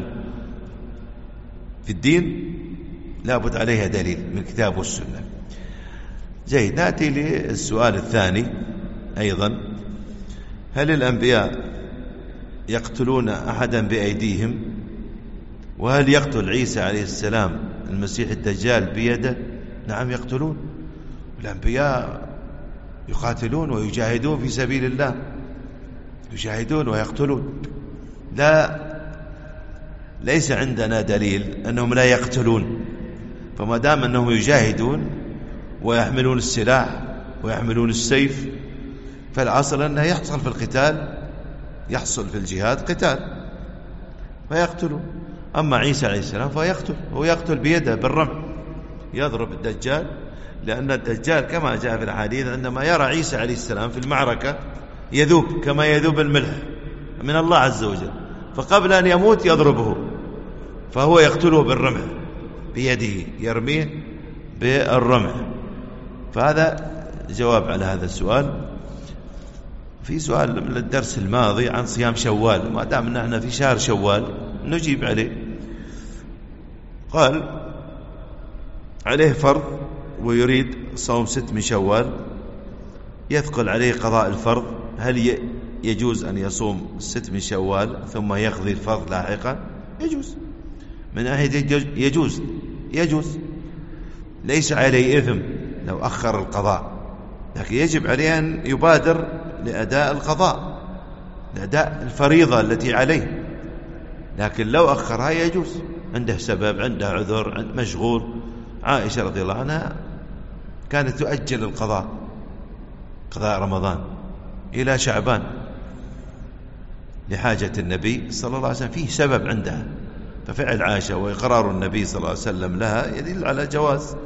في الدين لابد عليها دليل من الكتاب والسنة. جيد، نأتي للسؤال الثاني أيضا: هل الأنبياء يقتلون أحدا بأيديهم؟ وهل يقتل عيسى عليه السلام المسيح الدجال بيده؟ نعم يقتلون، الأنبياء يقاتلون ويجاهدون في سبيل الله، يجاهدون ويقتلون. لا، ليس عندنا دليل أنهم لا يقتلون، فما دام أنهم يجاهدون ويحملون السلاح ويحملون السيف فالأصل أنه يحصل في القتال، يحصل في الجهاد قتال فيقتلون. أما عيسى عليه السلام فيقتل، هو يقتل بيده بالرمح، يضرب الدجال، لأن الدجال كما جاء في الحديث عندما يرى عيسى عليه السلام في المعركة يذوب كما يذوب الملح من الله عز وجل، فقبل أن يموت يضربه، فهو يقتله بالرمح بيده، يرميه بالرمح. فهذا جواب على هذا السؤال. في سؤال من الدرس الماضي عن صيام شوال، ما دام نحن في شهر شوال نجيب عليه. قال عليه فرض ويريد صوم ست من شوال، يثقل عليه قضاء الفرض، هل يجوز أن يصوم ست من شوال ثم يقضي الفرض لاحقا؟ يجوز، من ناحية يجوز يجوز ليس عليه إثم لو أخر القضاء، لكن يجب عليه أن يبادر لأداء القضاء، لأداء الفريضة التي عليه، لكن لو أخرها يجوز، عنده سبب، عنده عذر، عنده مشغول. عائشة رضي الله عنها كانت تؤجل القضاء، قضاء رمضان، إلى شعبان لحاجة النبي صلى الله عليه وسلم، فيه سبب عندها، ففعل عائشة وإقرار النبي صلى الله عليه وسلم لها يدل على جواز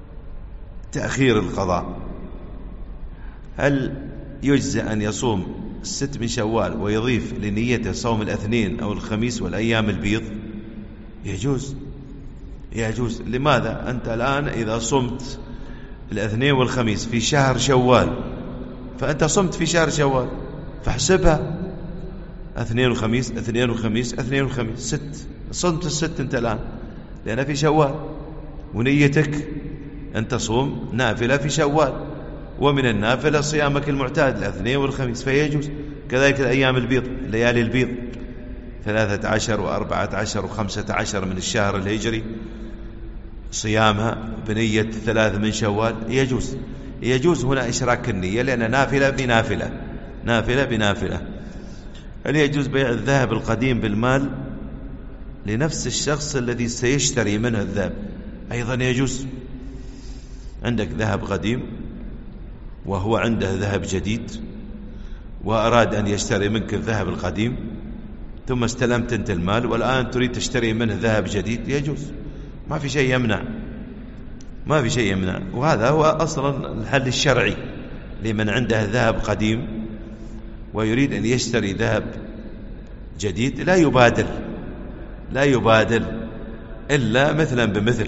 تأخير القضاء. هل يجزئ أن يصوم الست من شوال ويضيف لنيته صوم الاثنين أو الخميس والأيام البيض يجوز يجوز لماذا؟ أنت الآن إذا صمت الاثنين والخميس في شهر شوال فأنت صمت في شهر شوال فاحسبها اثنين وخميس اثنين وخميس اثنين وخميس ست، صمت الست أنت الآن لأن في شوال، ونيتك أن تصوم نافلة في شوال، ومن النافلة صيامك المعتاد الاثنين والخميس فيجوز. كذلك الأيام البيض ليالي البيض ثلاثة عشر وأربعة عشر وخمسة عشر من الشهر الهجري صيامها بنية ثلاث من شوال يجوز. يجوز هنا إشراك النية لأن نافلة بنافلة نافلة بنافلة. هل يجوز بيع الذهب القديم بالمال لنفس الشخص الذي سيشتري منه الذهب؟ أيضا يجوز. عندك ذهب قديم وهو عنده ذهب جديد وأراد أن يشتري منك الذهب القديم ثم استلمت أنت المال والآن تريد تشتري منه ذهب جديد يجوز، ما في شيء يمنع ما في شيء يمنع. وهذا هو أصلا الحل الشرعي لمن عنده ذهب قديم ويريد أن يشتري ذهب جديد لا يبادر لا يبادر إلا مثلا بمثل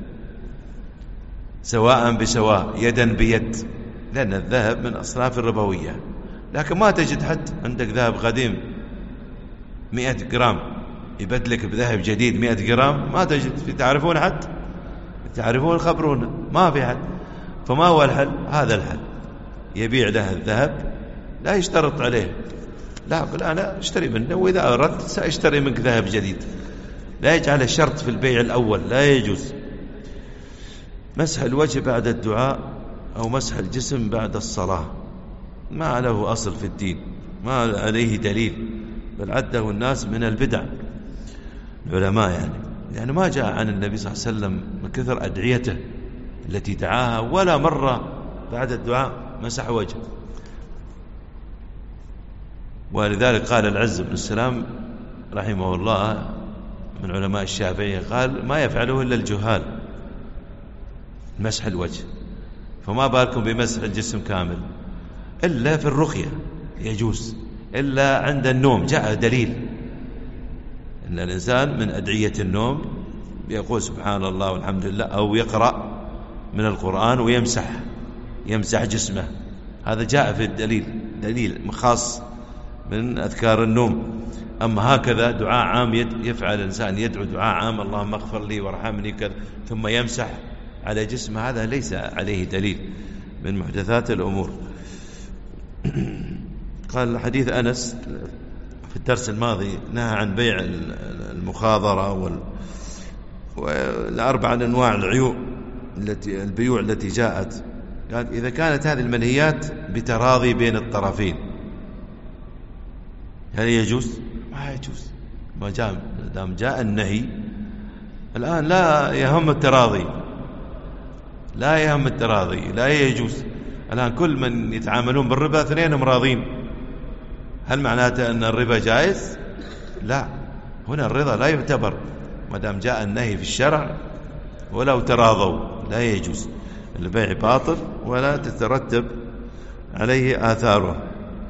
سواء بسواء يدا بيد، لأن الذهب من أصناف الربوية. لكن ما تجد حد عندك ذهب قديم مئة جرام يبدلك بذهب جديد مئة جرام، ما تجد. في تعرفون حد؟ تعرفون خبرونا، ما في حد. فما هو الحل؟ هذا الحل، يبيع له الذهب لا يشترط عليه، لا بل أنا اشتري منه وإذا أردت سأشتري منك ذهب جديد، لا يجعل الشرط في البيع الأول، لا يجوز. مسح الوجه بعد الدعاء أو مسح الجسم بعد الصلاة ما له أصل في الدين، ما عليه دليل، بل عده الناس من البدع العلماء يعني، يعني ما جاء عن النبي صلى الله عليه وسلم من كثر أدعيته التي دعاها ولا مرة بعد الدعاء مسح وجهه. ولذلك قال العز بن السلام رحمه الله من علماء الشافعية قال ما يفعله إلا الجهال مسح الوجه، فما بالكم بمسح الجسم كامل؟ إلا في الرقية يجوز، إلا عند النوم جاء دليل أن الإنسان من أدعية النوم يقول سبحان الله والحمد لله أو يقرأ من القرآن ويمسح يمسح جسمه، هذا جاء في الدليل دليل خاص من أذكار النوم. أما هكذا دعاء عام يفعل الإنسان يدعو دعاء عام اللهم اغفر لي وارحمني كذا ثم يمسح على جسمه، هذا ليس عليه دليل، من محدثات الأمور. قال حديث أنس في الدرس الماضي نهى عن بيع المخاضرة وال... والأربع أنواع العيوب التي البيوع التي جاءت. قال إذا كانت هذه المنهيات بتراضي بين الطرفين هل يجوز؟ ما يجوز. ما جاء دام جاء النهي الآن لا يهم التراضي لا يهم التراضي لا يجوز. الآن كل من يتعاملون بالربا اثنين راضين، هل معناته أن الربا جائز؟ لا، هنا الرضا لا يعتبر ما دام جاء النهي في الشرع، ولو تراضوا لا يجوز، البيع باطل ولا تترتب عليه آثاره.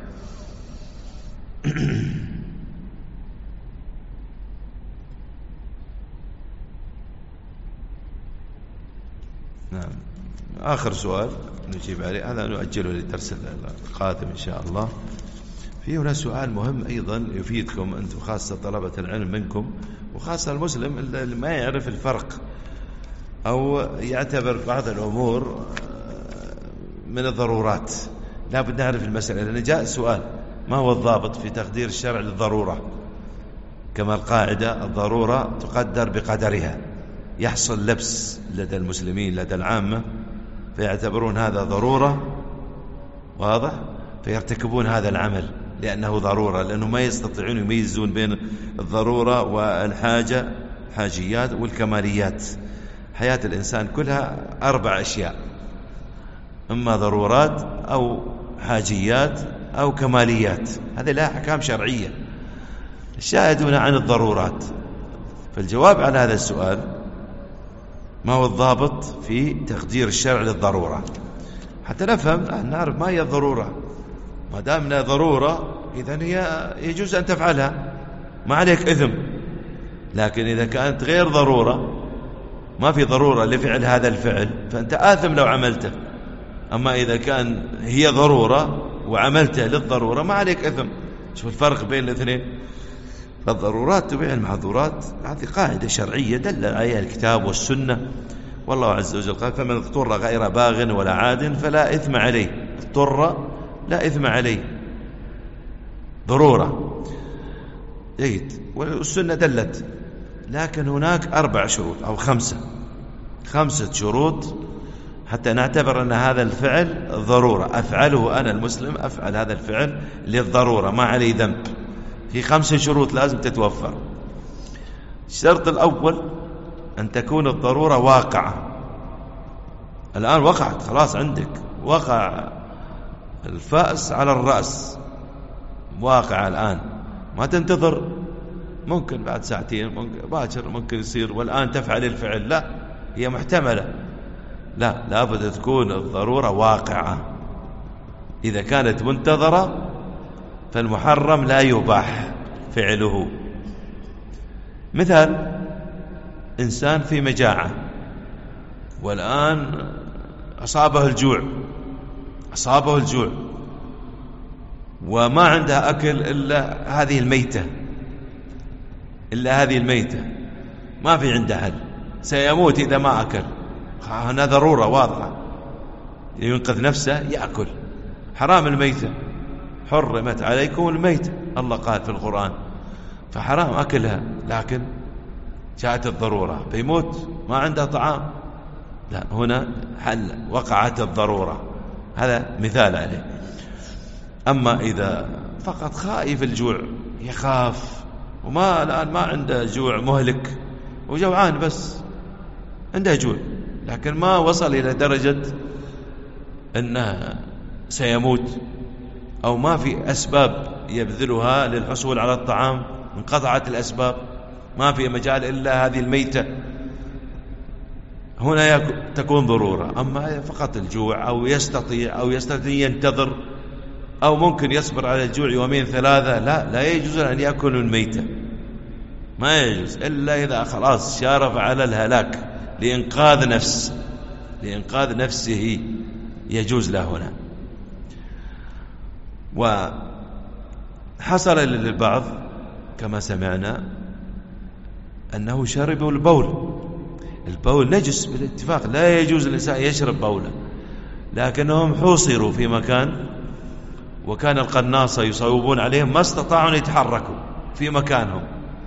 نعم، آخر سؤال نجيب عليه، هذا نؤجله للدرس القادم إن شاء الله. في هنا سؤال مهم أيضا يفيدكم أنتم خاصة طلبة العلم منكم، وخاصة المسلم اللي ما يعرف الفرق أو يعتبر بعض الأمور من الضرورات. لا بد نعرف المسألة، لأن جاء سؤال ما هو الضابط في تقدير الشرع للضرورة؟ كما القاعدة الضرورة تقدر بقدرها. يحصل لبس لدى المسلمين لدى العامة فيعتبرون هذا ضرورة، واضح، فيرتكبون هذا العمل لأنه ضرورة، لأنه ما يستطيعون يميزون بين الضرورة والحاجة حاجيات والكماليات. حياة الإنسان كلها أربع أشياء، إما ضرورات أو حاجيات أو كماليات، هذه لها أحكام شرعية. الشاهد هنا عن الضرورات، فالجواب على هذا السؤال ما هو الضابط في تقدير الشرع للضرورة، حتى نفهم نعرف ما هي الضرورة. ما دامنا ضرورة إذن هي يجوز أن تفعلها، ما عليك إثم. لكن إذا كانت غير ضرورة، ما في ضرورة لفعل هذا الفعل، فأنت آثم لو عملته. أما إذا كان هي ضرورة وعملته للضرورة ما عليك إثم. شوف الفرق بين الاثنين. فالضرورات تبيح المحظورات، هذه قاعدة شرعية دل عليها الكتاب والسنة. والله عز وجل قال: فمن اضطر غير باغ ولا عاد فلا إثم عليه. اضطر لا إثم عليه، ضرورة. جيد. والسنة دلت. لكن هناك أربع شروط أو خمسة خمسة شروط حتى نعتبر أن هذا الفعل ضرورة، أفعله أنا المسلم، أفعل هذا الفعل للضرورة، ما عليه ذنب. في خمسة شروط لازم تتوفر. الشرط الأول أن تكون الضرورة واقعة. الآن وقعت، خلاص عندك وقع الفأس على الرأس، واقع الآن، ما تنتظر ممكن بعد ساعتين، ممكن باكر، ممكن يصير، والآن تفعل الفعل. لا، هي محتملة. لا، لابد تكون الضرورة واقعة. إذا كانت منتظرة فالمحرم لا يباح فعله. مثال: إنسان في مجاعة والآن أصابه الجوع أصابه الجوع وما عنده أكل إلا هذه الميتة إلا هذه الميتة ما في عنده حل، سيموت إذا ما أكل. هنا ضرورة واضحة، ينقذ نفسه يأكل. حرام الميتة، حرمت عليكم الميتة، الله قال في القرآن، فحرام أكلها. لكن جاءت الضرورة فيموت، ما عنده طعام، لا، هنا حل، وقعت الضرورة. هذا مثال عليه. أما إذا فقط خائف الجوع، يخاف وما الآن ما عنده جوع مهلك وجوعان، بس عنده جوع لكن ما وصل إلى درجة أنه سيموت، أو ما في أسباب يبذلها للحصول على الطعام، انقطعت الأسباب، ما في مجال إلا هذه الميتة، هنا تكون ضرورة. أما فقط الجوع، أو يستطيع أو يستطيع ينتظر، أو ممكن يصبر على الجوع يومين ثلاثة، لا لا يجوز أن يأكل الميتة، ما يجوز إلا إذا خلاص شارف على الهلاك لإنقاذ نفس لإنقاذ نفسه، يجوز له هنا. وحصل للبعض كما سمعنا أنه شربوا البول. البول نجس بالاتفاق، لا يجوز الإنسان يشرب بوله، لكنهم حوصروا في مكان وكان القناصة يصوبون عليهم، ما استطاعوا أن يتحركوا في مكانهم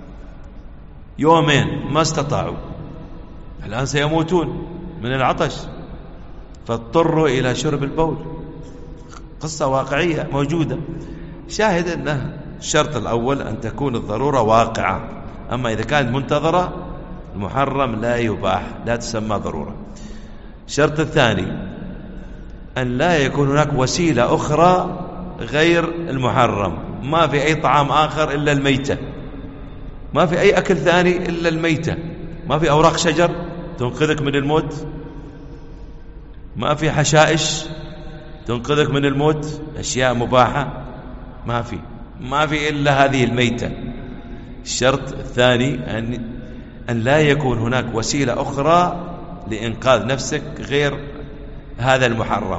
يومين، ما استطاعوا، الآن سيموتون من العطش، فاضطروا إلى شرب البول. قصة واقعية موجودة. شاهد أنه الشرط الأول أن تكون الضرورة واقعة. أما إذا كانت منتظرة المحرم لا يباح، لا تسمى ضرورة. الشرط الثاني أن لا يكون هناك وسيلة أخرى غير المحرم، ما في أي طعام آخر إلا الميتة، ما في أي أكل ثاني إلا الميتة، ما في أوراق شجر تنقذك من الموت، ما في حشائش تنقذك من الموت، أشياء مباحة ما في ما في إلا هذه الميتة. الشرط الثاني أن أن لا يكون هناك وسيلة أخرى لإنقاذ نفسك غير هذا المحرم.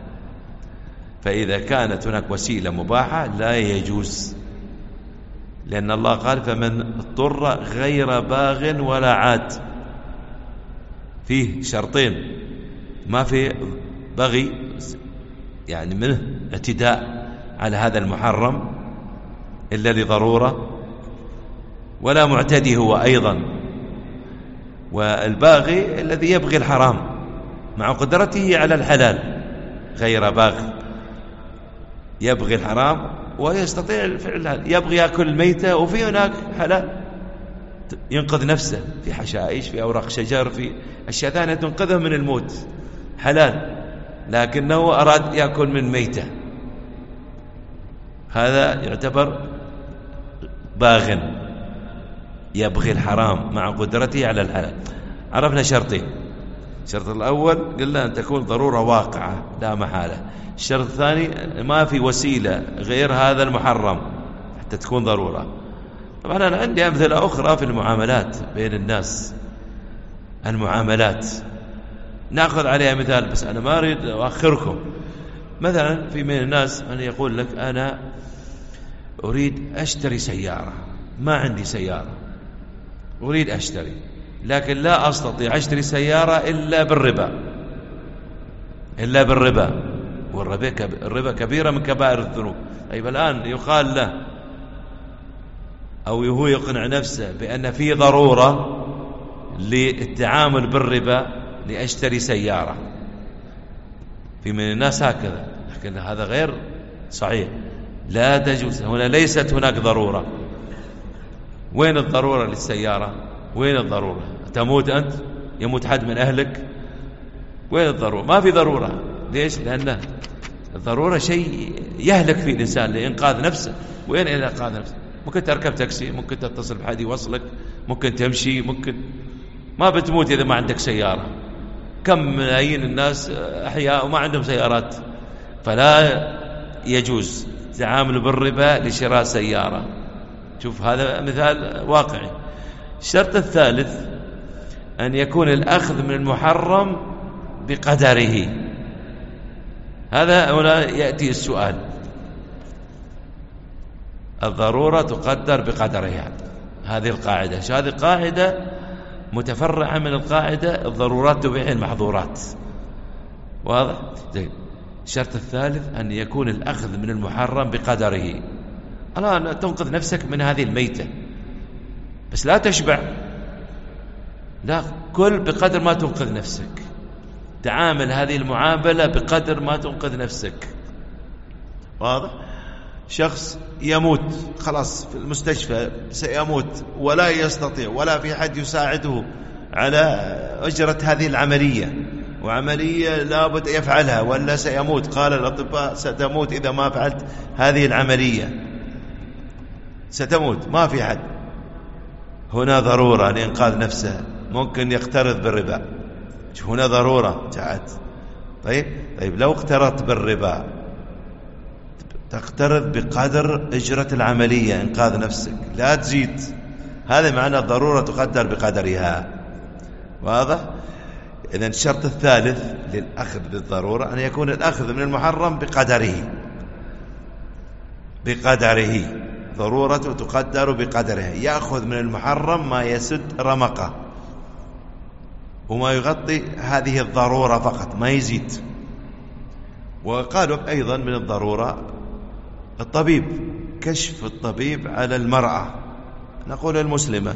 فإذا كانت هناك وسيلة مباحة لا يجوز، لأن الله قال: فمن اضطر غير باغ ولا عاد. فيه شرطين، ما في بغي يعني منه اعتداء على هذا المحرم إلا لضرورة، ولا معتدي هو أيضا. والباغي الذي يبغي الحرام مع قدرته على الحلال، غير باغ يبغي الحرام ويستطيع الفعل، يبغي يأكل الميتة وفي هناك حلال ينقذ نفسه، في حشائش، في أوراق شجر، في أشياء ثانية تنقذه من الموت، حلال، لكنه أراد يأكل من ميتة، هذا يعتبر باغ يبغي الحرام مع قدرته على الحلال. عرفنا شرطين. الشرط الأول قلنا أن تكون ضرورة واقعة لا محالة. الشرط الثاني ما في وسيلة غير هذا المحرم حتى تكون ضرورة. طبعا أنا عندي أمثلة أخرى في المعاملات بين الناس، المعاملات نأخذ عليها مثال، بس أنا ما أريد أؤخركم. مثلا في من الناس من يقول لك أنا أريد أشتري سيارة، ما عندي سيارة، أريد أشتري لكن لا أستطيع أشتري سيارة إلا بالربا، إلا بالربا، والربا الربا كبيرة من كبائر الذنوب. طيب الآن يقال له أو هو يقنع نفسه بأن في ضرورة للتعامل بالربا لأشتري سيارة. في من الناس هكذا، لكن هذا غير صحيح، لا تجوز. هنا ليست هناك ضرورة. وين الضرورة للسيارة؟ وين الضرورة؟ تموت أنت، يموت حد من أهلك، وين الضرورة؟ ما في ضرورة. ليش؟ لأن الضرورة شيء يهلك فيه الإنسان لإنقاذ نفسه. وين إلى إنقاذ نفسه؟ ممكن تركب تاكسي، ممكن تتصل بحد يوصلك، ممكن تمشي، ممكن ما بتموت إذا ما عندك سيارة. كم ملايين الناس أحياء وما عندهم سيارات. فلا يجوز تعامل بالربا لشراء سيارة. شوف هذا مثال واقعي. الشرط الثالث أن يكون الأخذ من المحرم بقدره. هذا هنا يأتي السؤال، الضرورة تقدر بقدرها. هذه القاعدة، هذه قاعدة متفرعة من القاعدة الضرورات تبيح المحظورات. واضح؟ طيب الشرط الثالث أن يكون الأخذ من المحرم بقدره. الآن تنقذ نفسك من هذه الميتة، بس لا تشبع، لا، كل بقدر ما تنقذ نفسك. تعامل هذه المعاملة بقدر ما تنقذ نفسك. واضح؟ شخص يموت خلاص في المستشفى، سيموت ولا يستطيع ولا في حد يساعده على أجرة هذه العملية، وعملية لابد يفعلها ولا سيموت. قال الأطباء ستموت إذا ما فعلت هذه العملية، ستموت، ما في حد. هنا ضرورة لإنقاذ نفسه، ممكن يقترض بالربا. هنا ضرورة جاءت. طيب طيب لو اقترضت بالربا تقترض بقدر أجرة العملية إنقاذ نفسك، لا تزيد. هذا معنى الضرورة تقدر بقدرها. واضح؟ إذن الشرط الثالث للأخذ بالضرورة أن يكون الأخذ من المحرم بقدره. بقدره، ضرورة تقدر بقدرها. يأخذ من المحرم ما يسد رمقه وما يغطي هذه الضرورة فقط، ما يزيد. وقالوا أيضا من الضرورة الطبيب، كشف الطبيب على المرأة، نقول المسلمة،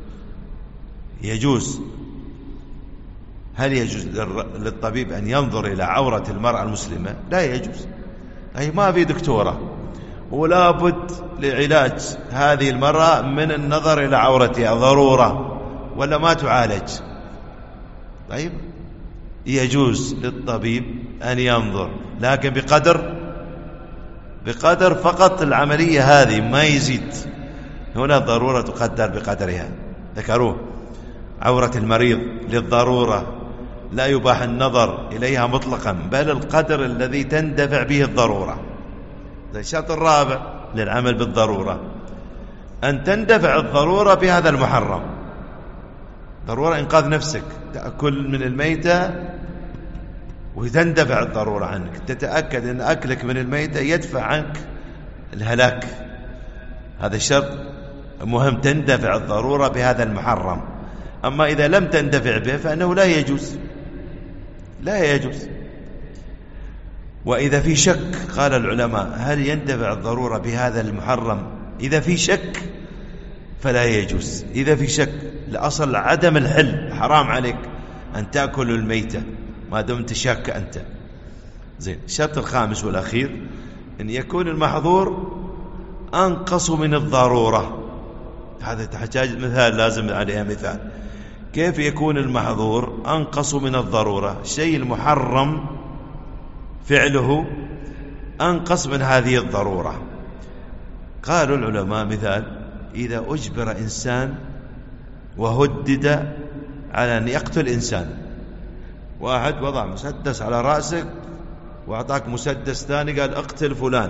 يجوز. هل يجوز للطبيب أن ينظر إلى عورة المرأة المسلمة؟ لا يجوز. أي ما في دكتورة ولا بد لعلاج هذه المرأة من النظر إلى عورتها، ضرورة ولا ما تعالج. طيب يجوز للطبيب أن ينظر، لكن بقدر بقدر فقط العملية هذه، ما يزيد. هنا ضرورة تقدر بقدرها. ذكروه عورة المريض للضرورة لا يباح النظر إليها مطلقا، بل القدر الذي تندفع به الضرورة. الشرط الرابع للعمل بالضرورة أن تندفع الضرورة بهذا المحرم. ضرورة إنقاذ نفسك، تأكل من الميتة وتندفع الضرورة عنك، تتأكد أن أكلك من الميتة يدفع عنك الهلاك. هذا الشرط مهم، تندفع الضرورة بهذا المحرم. أما إذا لم تندفع به فإنه لا يجوز، لا يجوز. وإذا في شك، قال العلماء هل يندفع الضرورة بهذا المحرم؟ إذا في شك فلا يجوز. إذا في شك، لأصل عدم الحل، حرام عليك أن تأكل الميتة ما دمت شاك أنت. زين. الشرط الخامس والأخير أن يكون المحظور أنقص من الضرورة. هذا تحتاج مثال، لازم عليها مثال. كيف يكون المحظور أنقص من الضرورة؟ شيء المحرم فعله أنقص من هذه الضرورة. قالوا العلماء مثال: إذا أجبر إنسان وهدد على أن يقتل إنسان، واحد وضع مسدس على رأسك وأعطاك مسدس ثاني قال اقتل فلان.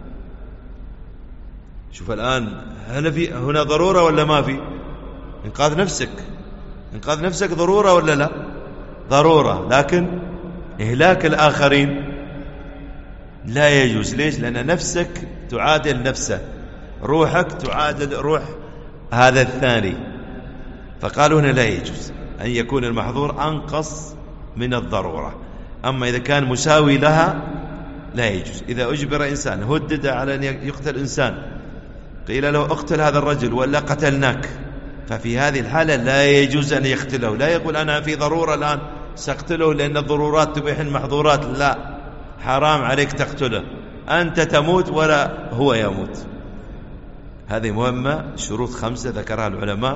شوف الآن هل في هنا ضرورة ولا ما في؟ إنقاذ نفسك، إنقاذ نفسك ضرورة ولا لا؟ ضرورة، لكن إهلاك الآخرين لا يجوز. ليش؟ لأن نفسك تعادل نفسه، روحك تعادل روح هذا الثاني. فقالوا هنا لا يجوز أن يكون المحظور أنقص من الضرورة. أما إذا كان مساوي لها لا يجوز. إذا أجبر إنسان، هدد على أن يقتل إنسان، قيل له اقتل هذا الرجل ولا قتلناك، ففي هذه الحالة لا يجوز أن يقتله. لا يقول أنا في ضرورة الآن سأقتله لأن الضرورات تبيح المحظورات، لا، حرام عليك تقتله، أنت تموت ولا هو يموت. هذه مهمة، شروط خمسة ذكرها العلماء.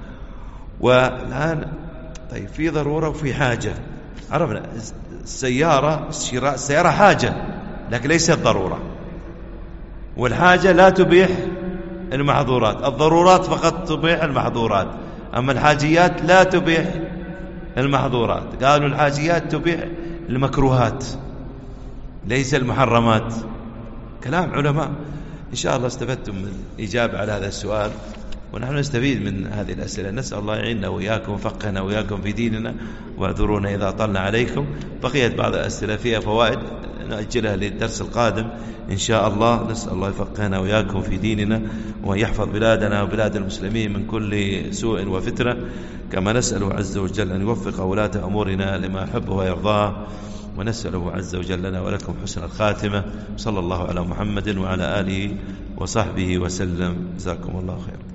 والآن طيب في ضرورة وفي حاجة. عرفنا السيارة، شراء السيارة حاجة لكن ليست ضرورة، والحاجة لا تبيح المحظورات، الضرورات فقط تبيح المحظورات، أما الحاجيات لا تبيح المحظورات. قالوا الحاجيات تبيح المكروهات ليس المحرمات. كلام علماء. إن شاء الله استفدتم من الإجابة على هذا السؤال، ونحن نستفيد من هذه الأسئلة. نسأل الله يعيننا وإياكم وفقهنا وإياكم في ديننا، واعذرونا إذا طلنا عليكم. بقيت بعض الأسئلة فيها فوائد نأجلها للدرس القادم إن شاء الله. نسأل الله يفقهنا وإياكم في ديننا، ويحفظ بلادنا وبلاد المسلمين من كل سوء وفتنة، كما نسأله عز وجل أن يوفق ولاة أمورنا لما يحبه ويرضاه، ونسأله عز وجل لنا ولكم حسن الخاتمة. صلى الله على محمد وعلى آله وصحبه وسلم. جزاكم الله خير.